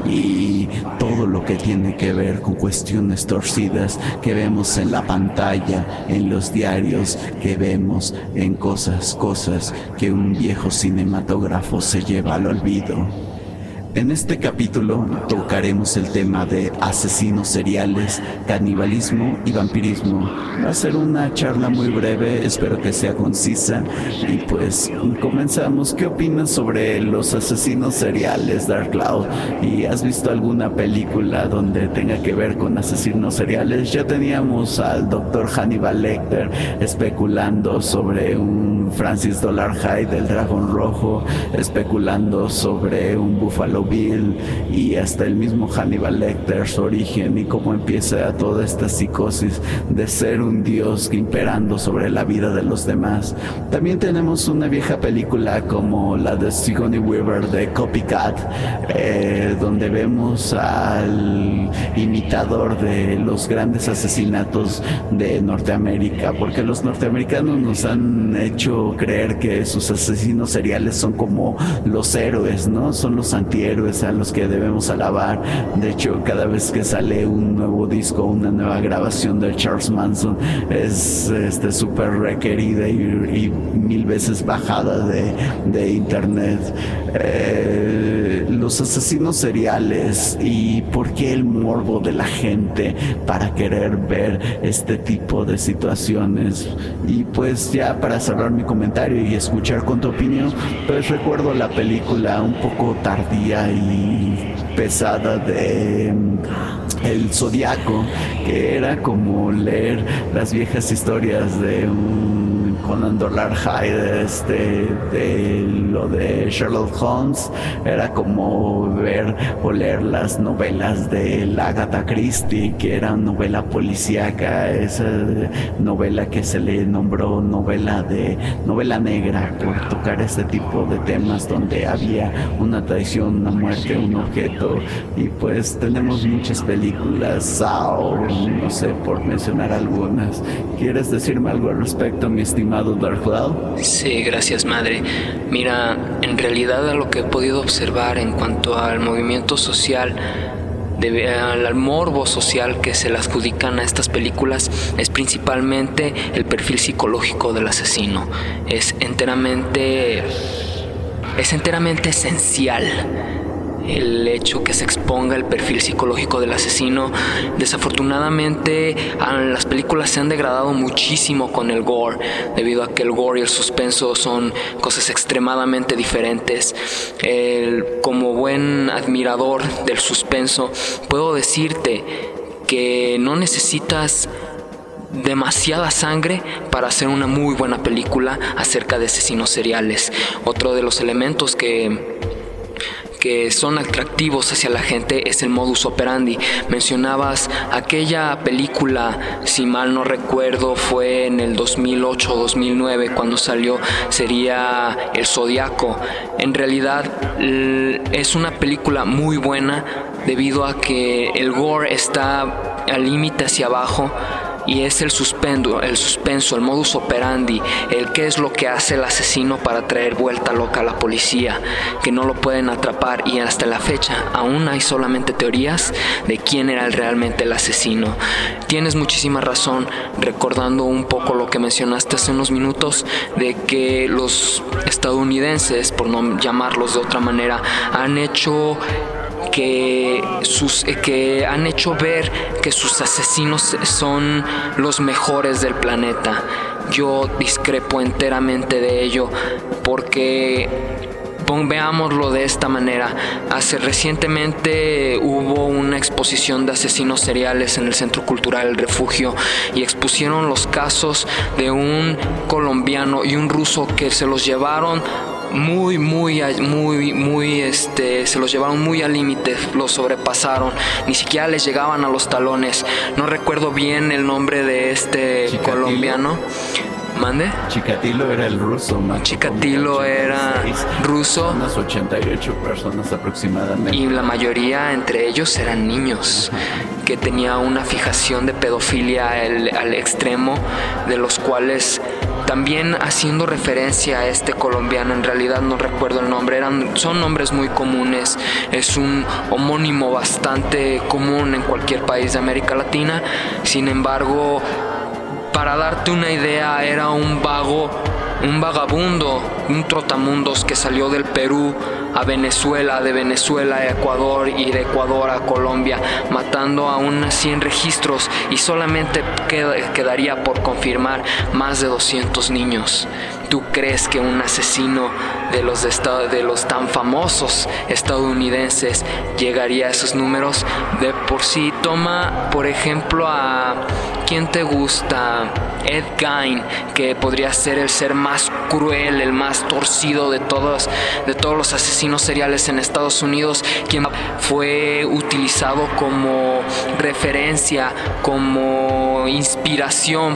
y todo lo que tiene que ver con cuestiones torcidas que vemos en la pantalla, en los diarios, que vemos en cosas que un viejo cinematógrafo se lleva al olvido. En este capítulo tocaremos el tema de asesinos seriales, canibalismo y vampirismo. Va a ser una charla muy breve, espero que sea concisa. Y pues comenzamos. ¿Qué opinas sobre los asesinos seriales, Dark Cloud? ¿Y has visto alguna película donde tenga que ver con asesinos seriales? Ya teníamos al Dr. Hannibal Lecter especulando sobre un Francis Dollar Hyde del Dragón Rojo, especulando sobre un Buffalo Bill, y hasta el mismo Hannibal Lecter, su origen y cómo empieza toda esta psicosis de ser un dios imperando sobre la vida de los demás. También tenemos una vieja película como la de Sigourney Weaver de Copycat, donde vemos al imitador de los grandes asesinatos de Norteamérica, porque los norteamericanos nos han hecho creer que sus asesinos seriales son como los héroes, ¿no? Son los antihéroes a los que debemos alabar. De hecho, cada vez que sale un nuevo disco, una nueva grabación de Charles Manson, es súper requerida y 1000 veces bajada de internet. Los asesinos seriales y por qué el morbo de la gente para querer ver este tipo de situaciones. Y pues ya para cerrar mi comentario y escuchar con tu opinión, pues recuerdo la película un poco tardía y pesada de El Zodiaco, que era como leer las viejas historias de un Conan Doyle Hyde, de lo de Sherlock Holmes. Era como ver o leer las novelas de la Agatha Christie, que era novela policíaca, esa novela que se le nombró novela negra por tocar este tipo de temas donde había una traición, una muerte, un objeto. Y pues tenemos muchas películas, Saw, no sé, por mencionar algunas. ¿Quieres decirme algo al respecto, mi estimado Dark Cloud? Sí, gracias, madre. Mira, en realidad a lo que he podido observar en cuanto al movimiento social, al morbo social que se le adjudican a estas películas, es principalmente el perfil psicológico del asesino. Es enteramente esencial el hecho que se exponga el perfil psicológico del asesino. Desafortunadamente, las películas se han degradado muchísimo con el gore, debido a que el gore y el suspenso son cosas extremadamente diferentes. Como buen admirador del suspenso, puedo decirte que no necesitas demasiada sangre para hacer una muy buena película acerca de asesinos seriales. Otro de los elementos que son atractivos hacia la gente es el modus operandi. Mencionabas aquella película, si mal no recuerdo, fue en el 2008 o 2009 cuando salió, sería El Zodiaco. En realidad es una película muy buena debido a que el gore está al límite hacia abajo. y es el suspenso, el modus operandi, el qué es lo que hace el asesino para traer vuelta loca a la policía, que no lo pueden atrapar, y hasta la fecha aún hay solamente teorías de quién era realmente el asesino. Tienes muchísima razón, recordando un poco lo que mencionaste hace unos minutos, de que los estadounidenses, por no llamarlos de otra manera, han hecho ver que sus asesinos son los mejores del planeta. Yo discrepo enteramente de ello, porque veámoslo de esta manera. Recientemente hubo una exposición de asesinos seriales en el Centro Cultural El Refugio, y expusieron los casos de un colombiano y un ruso que se los llevaron se los llevaron muy al límite, los sobrepasaron, ni siquiera les llegaban a los talones. No recuerdo bien el nombre de este colombiano. ¿Mande? Chikatilo era el ruso, man. Chikatilo era ruso. Unas 88 personas aproximadamente. Y la mayoría entre ellos eran niños, que tenía una fijación de pedofilia al extremo, de los cuales, también haciendo referencia a este colombiano, en realidad no recuerdo el nombre, son nombres muy comunes, es un homónimo bastante común en cualquier país de América Latina. Sin embargo, para darte una idea, era un vagabundo, un trotamundos que salió del Perú a Venezuela, de Venezuela a Ecuador y de Ecuador a Colombia, matando a unos 100 registros, y solamente quedaría por confirmar más de 200 niños. ¿Tú crees que un asesino de los tan famosos estadounidenses llegaría a esos números? De por sí, toma por ejemplo a... ¿Quién te gusta? Ed Gein, que podría ser el ser más cruel, el más torcido de todos los asesinos seriales en Estados Unidos, quien fue utilizado como referencia, como inspiración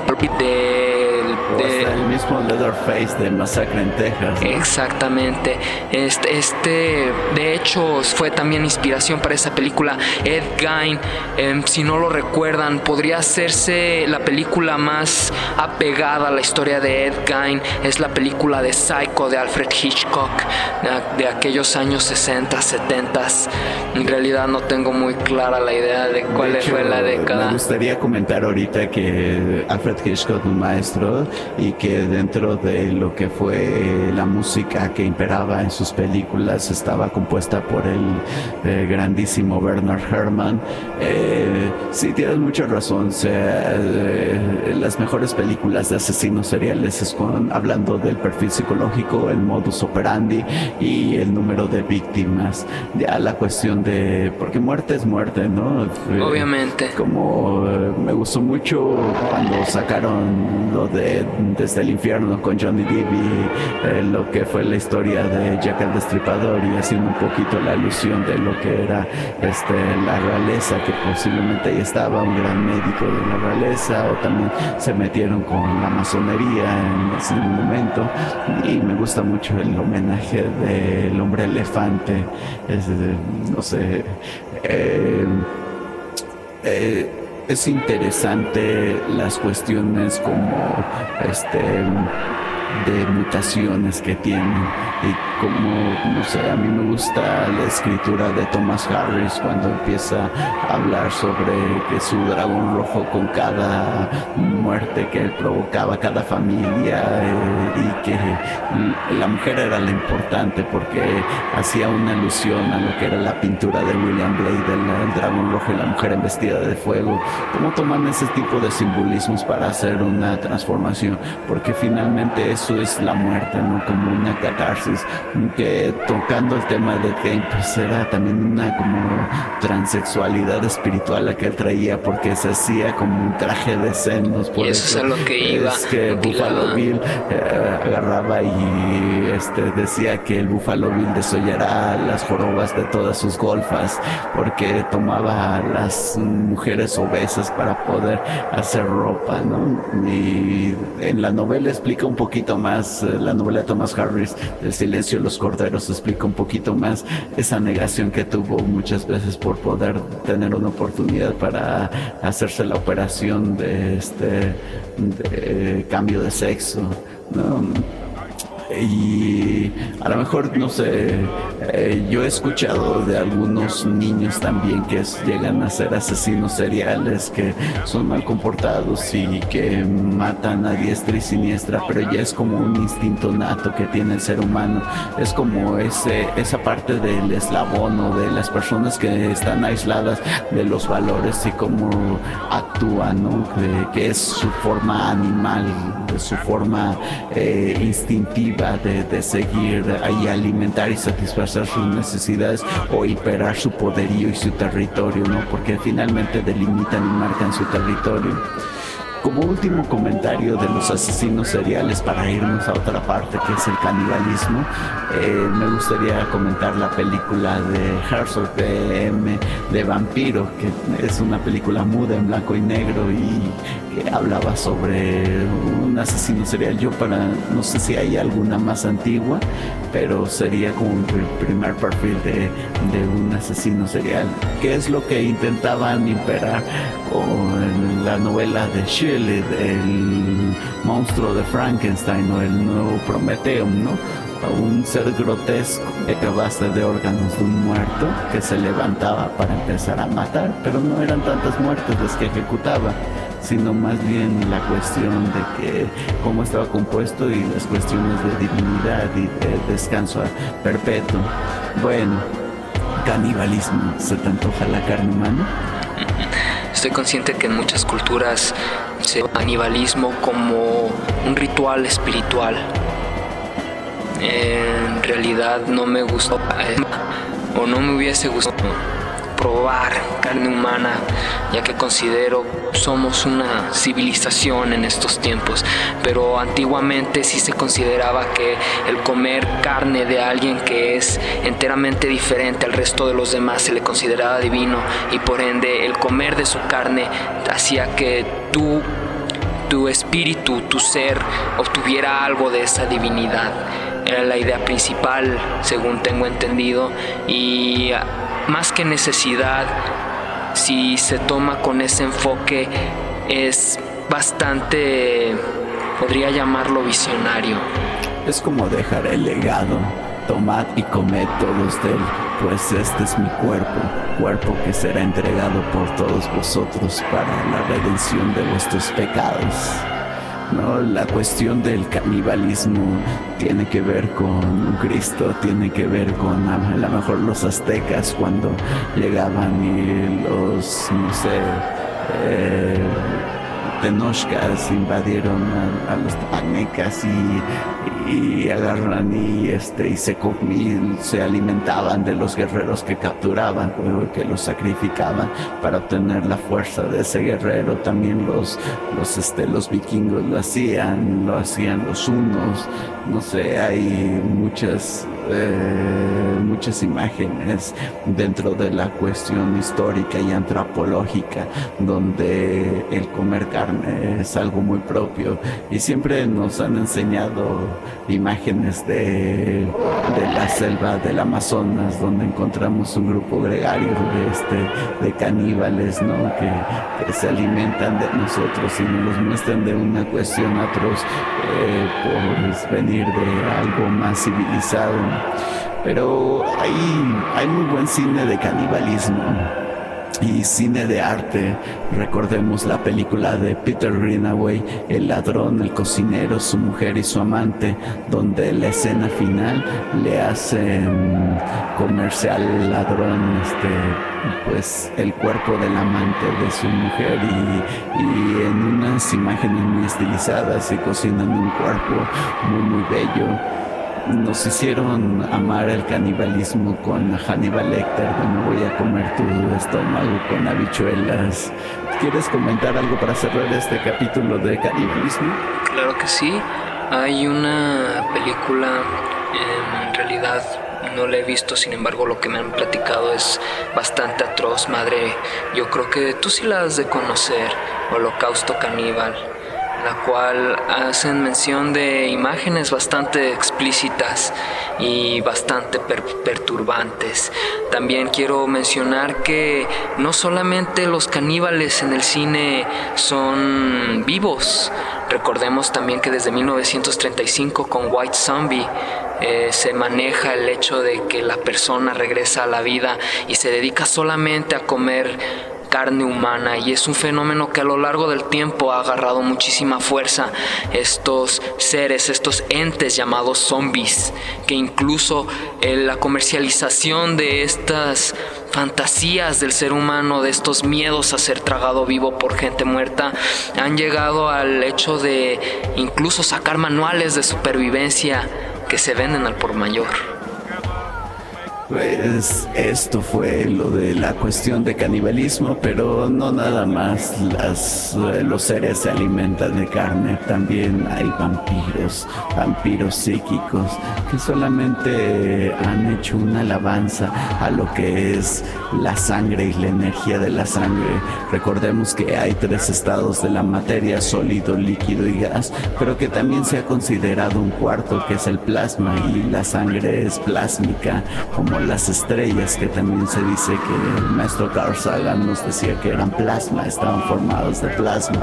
el mismo Leatherface de Masacre en Texas, ¿no? Exactamente. De hecho, fue también inspiración para esa película. Ed Gein, si no lo recuerdan, podría hacerse la película más apegada a la historia de Ed Gein. Es la película de Psycho de Alfred Hitchcock, de aquellos años 60, 70. En realidad no tengo muy clara la idea de cuál fue la década. Me gustaría comentar ahorita que Alfred Hitchcock, un maestro, y que dentro de lo que fue la música que imperaba en sus películas estaba compuesta por el grandísimo Bernard Herrmann. Sí, tienes mucha razón. Las mejores películas de asesinos seriales hablando del perfil psicológico, el modus operandi y el número de víctimas. Ya la cuestión de... porque muerte es muerte, ¿no? Obviamente. Como me gustó mucho cuando sacaron lo de Desde el Infierno con Johnny Depp y lo que fue la historia de Jack el Destripador, y haciendo un poquito la alusión de lo que era la realeza, que posiblemente ahí estaba un gran médico de la realeza, o también se metieron con la masonería en ese momento. Y me gusta mucho el homenaje del hombre elefante. No sé, es interesante las cuestiones como de mutaciones que tienen, y como, no sé, a mí me gusta la escritura de Thomas Harris cuando empieza a hablar sobre que su dragón rojo, con cada muerte que él provocaba, cada familia, y que la mujer era la importante, porque hacía una alusión a lo que era la pintura de William Blake del dragón rojo y la mujer embestida de fuego. ¿Cómo toman ese tipo de simbolismos para hacer una transformación? Porque finalmente eso es la muerte, ¿no? Como una catarsis, que tocando el tema de Kane, pues era también una como transexualidad espiritual la que él traía, porque se hacía como un traje de senos. Por y eso es a lo que iba. Es que Buffalo Bill agarraba y decía que el Buffalo Bill desollará las jorobas de todas sus golfas, porque tomaba a las mujeres obesas para poder hacer ropa, ¿no? Y en la novela explica un poquito poquito más, la novela de Thomas Harris, El silencio de los corderos, explica un poquito más esa negación que tuvo muchas veces por poder tener una oportunidad para hacerse la operación de cambio de sexo, ¿no? Y a lo mejor, no sé, yo he escuchado de algunos niños también que llegan a ser asesinos seriales, que son mal comportados y que matan a diestra y siniestra, pero ya es como un instinto nato que tiene el ser humano. Es como esa parte del eslabón o de las personas que están aisladas de los valores y cómo actúan, ¿no? Que es su forma animal, su forma instintiva de seguir y alimentar y satisfacer sus necesidades o hiperar su poderío y su territorio, ¿no? Porque finalmente delimitan y marcan su territorio. Como último comentario de los asesinos seriales, para irnos a otra parte que es el canibalismo, me gustaría comentar la película de Herzog de Vampiro, que es una película muda en blanco y negro y que hablaba sobre un asesino serial. No sé si hay alguna más antigua, pero sería como el primer perfil de un asesino serial. ¿Qué es lo que intentaban imperar con la novela de Shelley, el monstruo de Frankenstein o el nuevo Prometheum, ¿no? Un ser grotesco a base de órganos de un muerto que se levantaba para empezar a matar, pero no eran tantas muertes las que ejecutaba, sino más bien la cuestión de que cómo estaba compuesto y las cuestiones de divinidad y de descanso perpetuo. Bueno, canibalismo, ¿se te antoja la carne humana? Estoy consciente que en muchas culturas se ve el canibalismo como un ritual espiritual. En realidad no me gustó o no me hubiese gustado probar carne humana, ya que considero somos una civilización en estos tiempos, pero antiguamente sí se consideraba que el comer carne de alguien que es enteramente diferente al resto de los demás se le consideraba divino, y por ende el comer de su carne hacía que tu espíritu, tu ser, obtuviera algo de esa divinidad. Era la idea principal, según tengo entendido, y más que necesidad, si se toma con ese enfoque, es bastante, podría llamarlo visionario. Es como dejar el legado: tomad y comed todos de él, pues este es mi cuerpo que será entregado por todos vosotros para la redención de vuestros pecados. No, la cuestión del canibalismo tiene que ver con Cristo, tiene que ver con a lo mejor los aztecas cuando llegaban y los, no sé, tenochcas invadieron a los tepamecas y agarran y se alimentaban de los guerreros que capturaban o que los sacrificaban para obtener la fuerza de ese guerrero. También los vikingos lo hacían los hunos. No sé, hay muchas imágenes dentro de la cuestión histórica y antropológica donde el comer carne es algo muy propio, y siempre nos han enseñado imágenes de la selva del Amazonas, donde encontramos un grupo gregario de caníbales, ¿no? que se alimentan de nosotros y nos los muestran de una cuestión atroz por venir de algo más civilizado. Pero hay muy buen cine de canibalismo y cine de arte. Recordemos la película de Peter Greenaway, El ladrón, el cocinero, su mujer y su amante, donde la escena final le hacen comerse al ladrón pues el cuerpo del amante de su mujer, y en unas imágenes muy estilizadas y cocinan un cuerpo muy muy bello. Nos hicieron amar el canibalismo con Hannibal Lecter, de "No voy a comer tu estómago con habichuelas". ¿Quieres comentar algo para cerrar este capítulo de canibalismo? Claro que sí. Hay una película, en realidad no la he visto, sin embargo lo que me han platicado es bastante atroz. Madre, yo creo que tú sí la has de conocer, Holocausto Caníbal. la cual hacen mención de imágenes bastante explícitas y bastante perturbantes. También quiero mencionar que no solamente los caníbales en el cine son vivos. Recordemos también que desde 1935 con White Zombie se maneja el hecho de que la persona regresa a la vida y se dedica solamente a comer carne humana, y es un fenómeno que a lo largo del tiempo ha agarrado muchísima fuerza. Estos seres, estos entes llamados zombies, que incluso la comercialización de estas fantasías del ser humano, de estos miedos a ser tragado vivo por gente muerta, han llegado al hecho de incluso sacar manuales de supervivencia que se venden al por mayor. Pues esto fue lo de la cuestión de canibalismo, pero no nada más los seres se alimentan de carne, también hay vampiros psíquicos que solamente han hecho una alabanza a lo que es la sangre y la energía de la sangre. Recordemos que hay 3 estados de la materia: sólido, líquido y gas, pero que también se ha considerado un cuarto, que es el plasma, y la sangre es plásmica, como las estrellas, que también se dice que el maestro Carl Sagan nos decía que eran plasma, estaban formados de plasma.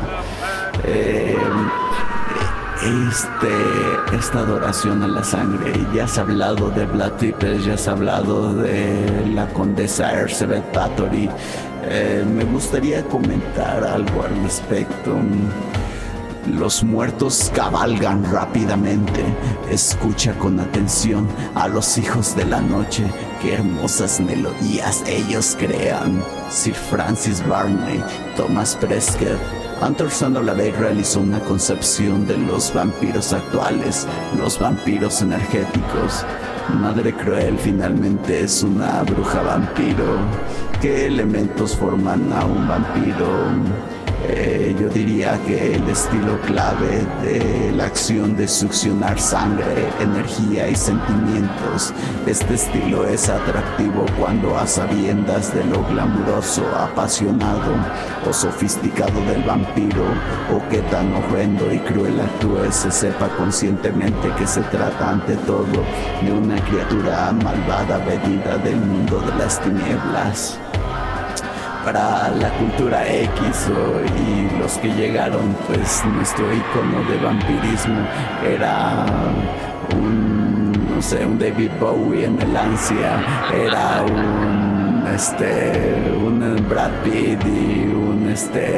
Esta adoración a la sangre, ya se ha hablado de Vlad Tepes, ya se ha hablado de la condesa Elizabeth Bathory. Me gustaría comentar algo al respecto. Los muertos cabalgan rápidamente. Escucha con atención a los hijos de la noche. Qué hermosas melodías ellos crean. Sir Francis Barney, Thomas Prescott. Anderson O'Lavey realizó una concepción de los vampiros actuales, los vampiros energéticos. Madre Cruel finalmente es una bruja vampiro. ¿Qué elementos forman a un vampiro? Yo diría que el estilo clave de la acción de succionar sangre, energía y sentimientos. Este estilo es atractivo cuando, a sabiendas de lo glamuroso, apasionado o sofisticado del vampiro, o qué tan horrendo y cruel actúe, se sepa conscientemente que se trata ante todo de una criatura malvada venida del mundo de las tinieblas. Para la cultura X y los que llegaron, pues nuestro icono de vampirismo era un David Bowie en El Ansia, era un Brad Pitt y un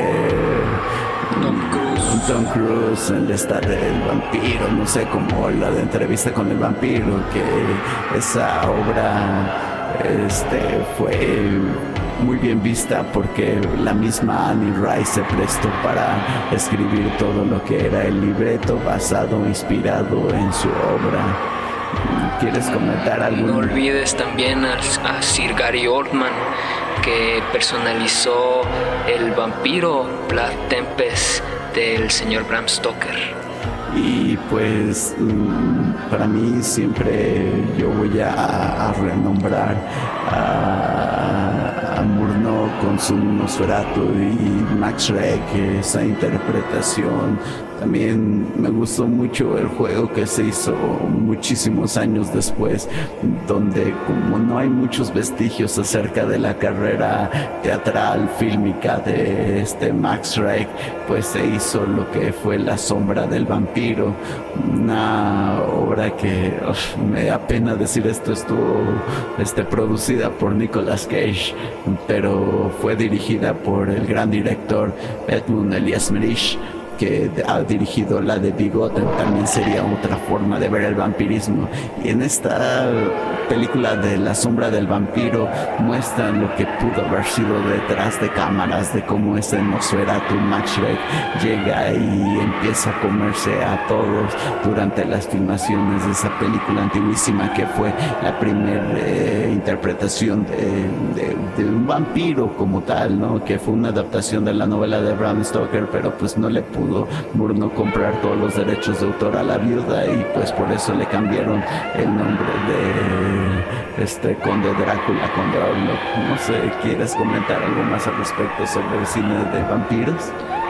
Tom Cruise en la Estad del Vampiro, no sé, como la de Entrevista con el Vampiro, que esa obra fue muy bien vista porque la misma Annie Rice se prestó para escribir todo lo que era el libreto inspirado en su obra. ¿Quieres comentar algo? No olvides también a Sir Gary Oldman, que personalizó el vampiro Vlad Tepes del señor Bram Stoker. Y pues para mí siempre yo voy a renombrar a Murnau con su Nosferatu y Max Schreck, esa interpretación. También me gustó mucho el juego que se hizo muchísimos años después, donde como no hay muchos vestigios acerca de la carrera teatral, fílmica de Max Schreck, pues se hizo lo que fue La Sombra del Vampiro, una obra que me da pena decir esto, estuvo producida por Nicolas Cage, pero fue dirigida por el gran director Edmund Elias Merish, que ha dirigido la de Bigotten. También sería otra forma de ver el vampirismo. Y en esta película de La Sombra del Vampiro muestran lo que pudo haber sido detrás de cámaras, de cómo ese Nosferatu Max Schreck llega y empieza a comerse a todos durante las filmaciones de esa película antiguísima, que fue la primera interpretación de un vampiro como tal, ¿no? Que fue una adaptación de la novela de Bram Stoker, pero pues no le pudo Murnau comprar todos los derechos de autor a la viuda, y pues por eso le cambiaron el nombre de Conde Drácula, Conde Orlok. No sé, ¿quieres comentar algo más al respecto sobre el cine de vampiros?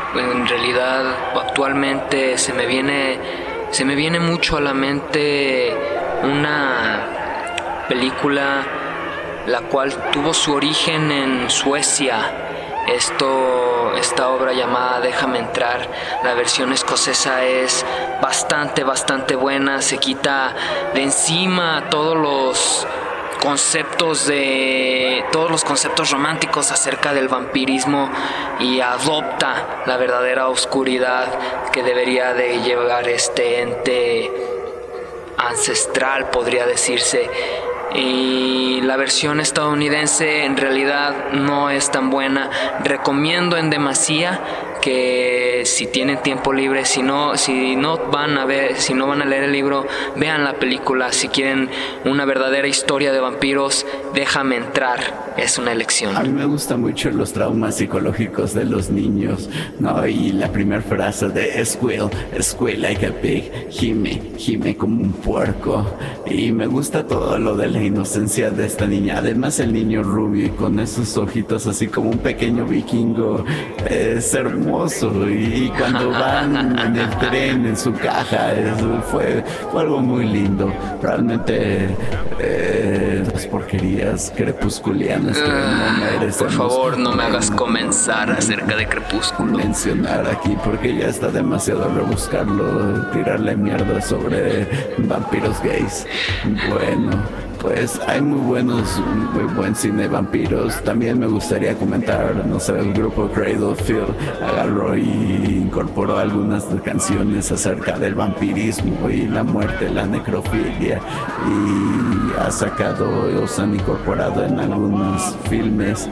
En realidad, actualmente se me viene mucho a la mente una película la cual tuvo su origen en Suecia. Esta obra llamada Déjame entrar, la versión escocesa es bastante buena, se quita de encima todos los conceptos románticos acerca del vampirismo y adopta la verdadera oscuridad que debería de llevar este ente ancestral, podría decirse. Y la versión estadounidense en realidad no es tan buena. Recomiendo en demasía que si tienen tiempo libre, si no van a leer el libro, vean la película. Si quieren una verdadera historia de vampiros, Déjame entrar, es una elección. A mí me gustan mucho los traumas psicológicos de los niños, ¿no? Y la primera frase de squeal like a pig, gime como un puerco. Y me gusta todo lo de la inocencia de esta niña. Además el niño rubio y con esos ojitos así como un pequeño vikingo es hermoso. Y cuando van en el tren, en su caja, fue algo muy lindo. Realmente las porquerías crepusculianas que no merecemos. Por favor, no me hagas comenzar acerca de Crepúsculo. Mencionar aquí, porque ya está demasiado rebuscarlo, tirarle mierda sobre vampiros gays. Bueno, pues hay muy buen cine de vampiros. También me gustaría comentar, no sé, el grupo Cradle of Filth agarró y incorporó algunas canciones acerca del vampirismo y la muerte, la necrofilia, y los han incorporado en algunos filmes.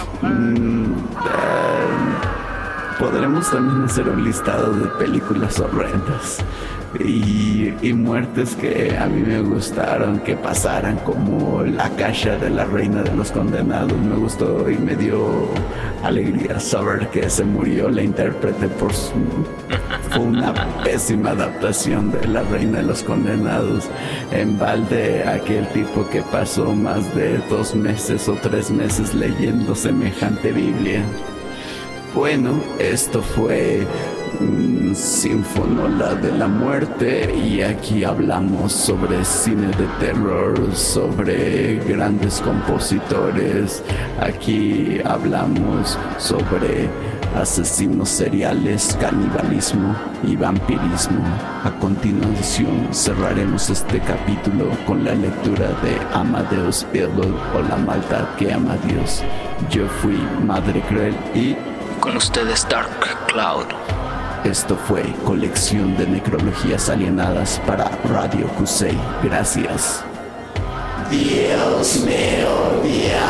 Podremos también hacer un listado de películas horrendas y muertes que a mí me gustaron que pasaran, como La Cacha de la Reina de los Condenados. Me gustó y me dio alegría saber que se murió la intérprete fue una pésima adaptación de La Reina de los Condenados. En balde aquel tipo que pasó más de 2 meses o 3 meses leyendo semejante Biblia. Bueno, esto fue Sinfonola de la Muerte, y aquí hablamos sobre cine de terror, sobre grandes compositores. Aquí hablamos sobre asesinos seriales, canibalismo y vampirismo. A continuación cerraremos este capítulo con la lectura de Amadeus Pillow, o La maldad que ama a Dios. Yo fui Madre Cruel y con ustedes Dark Cloud. Esto fue Colección de Necrologías Alienadas para Radio Kusei. Gracias. Dios mío, Dios.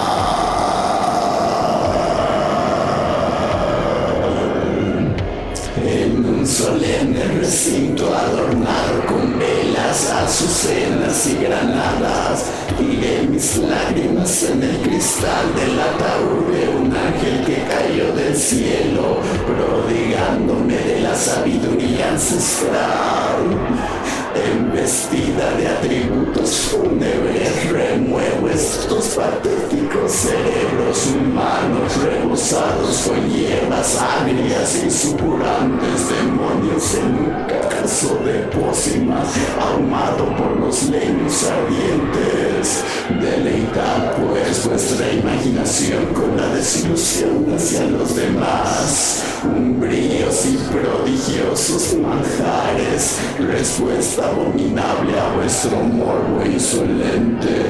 En un solemne recinto adornado con velas, azucenas y granadas, tiré mis lágrimas en el cristal del ataúd de un ángel que cayó del cielo, prodigándome de la sabiduría ancestral. Embestida de atributos fúnebres, remuevo estos patéticos cerebros humanos rebosados con hierbas agrias y supurantes, demonios en un caso de pócimas, ahumado por los leños ardientes. Deleitad pues vuestra imaginación con la desilusión hacia los demás, umbríos y prodigiosos manjares, respuesta abominable a vuestro morbo insolente.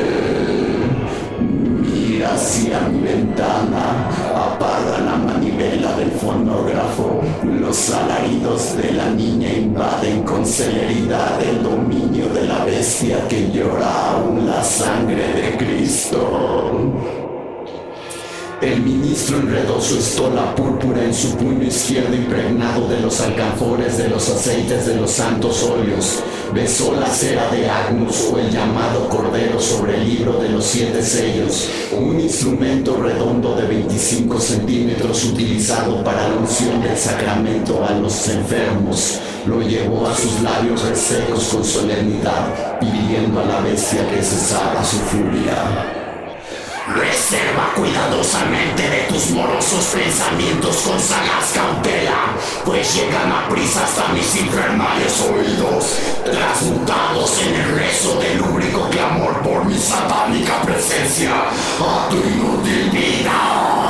Mira hacia mi ventana, apaga la manivela del fonógrafo. Los alaridos de la niña invaden con celeridad el dominio de la bestia que llora aún la sangre de Cristo. El ministro enredó su estola púrpura en su puño izquierdo, impregnado de los alcanfores de los aceites de los santos óleos. Besó la cera de Agnus, o el llamado Cordero, sobre el libro de los 7 sellos, un instrumento redondo de 25 centímetros utilizado para la unción del sacramento a los enfermos. Lo llevó a sus labios resecos con solemnidad, pidiendo a la bestia que cesara su furia. Reserva cuidadosamente de tus morosos pensamientos con sagaz cautela llegan a prisa hasta mis infernales oídos, transmutados en el rezo de lúbrico clamor por mi satánica presencia a tu inútil vida.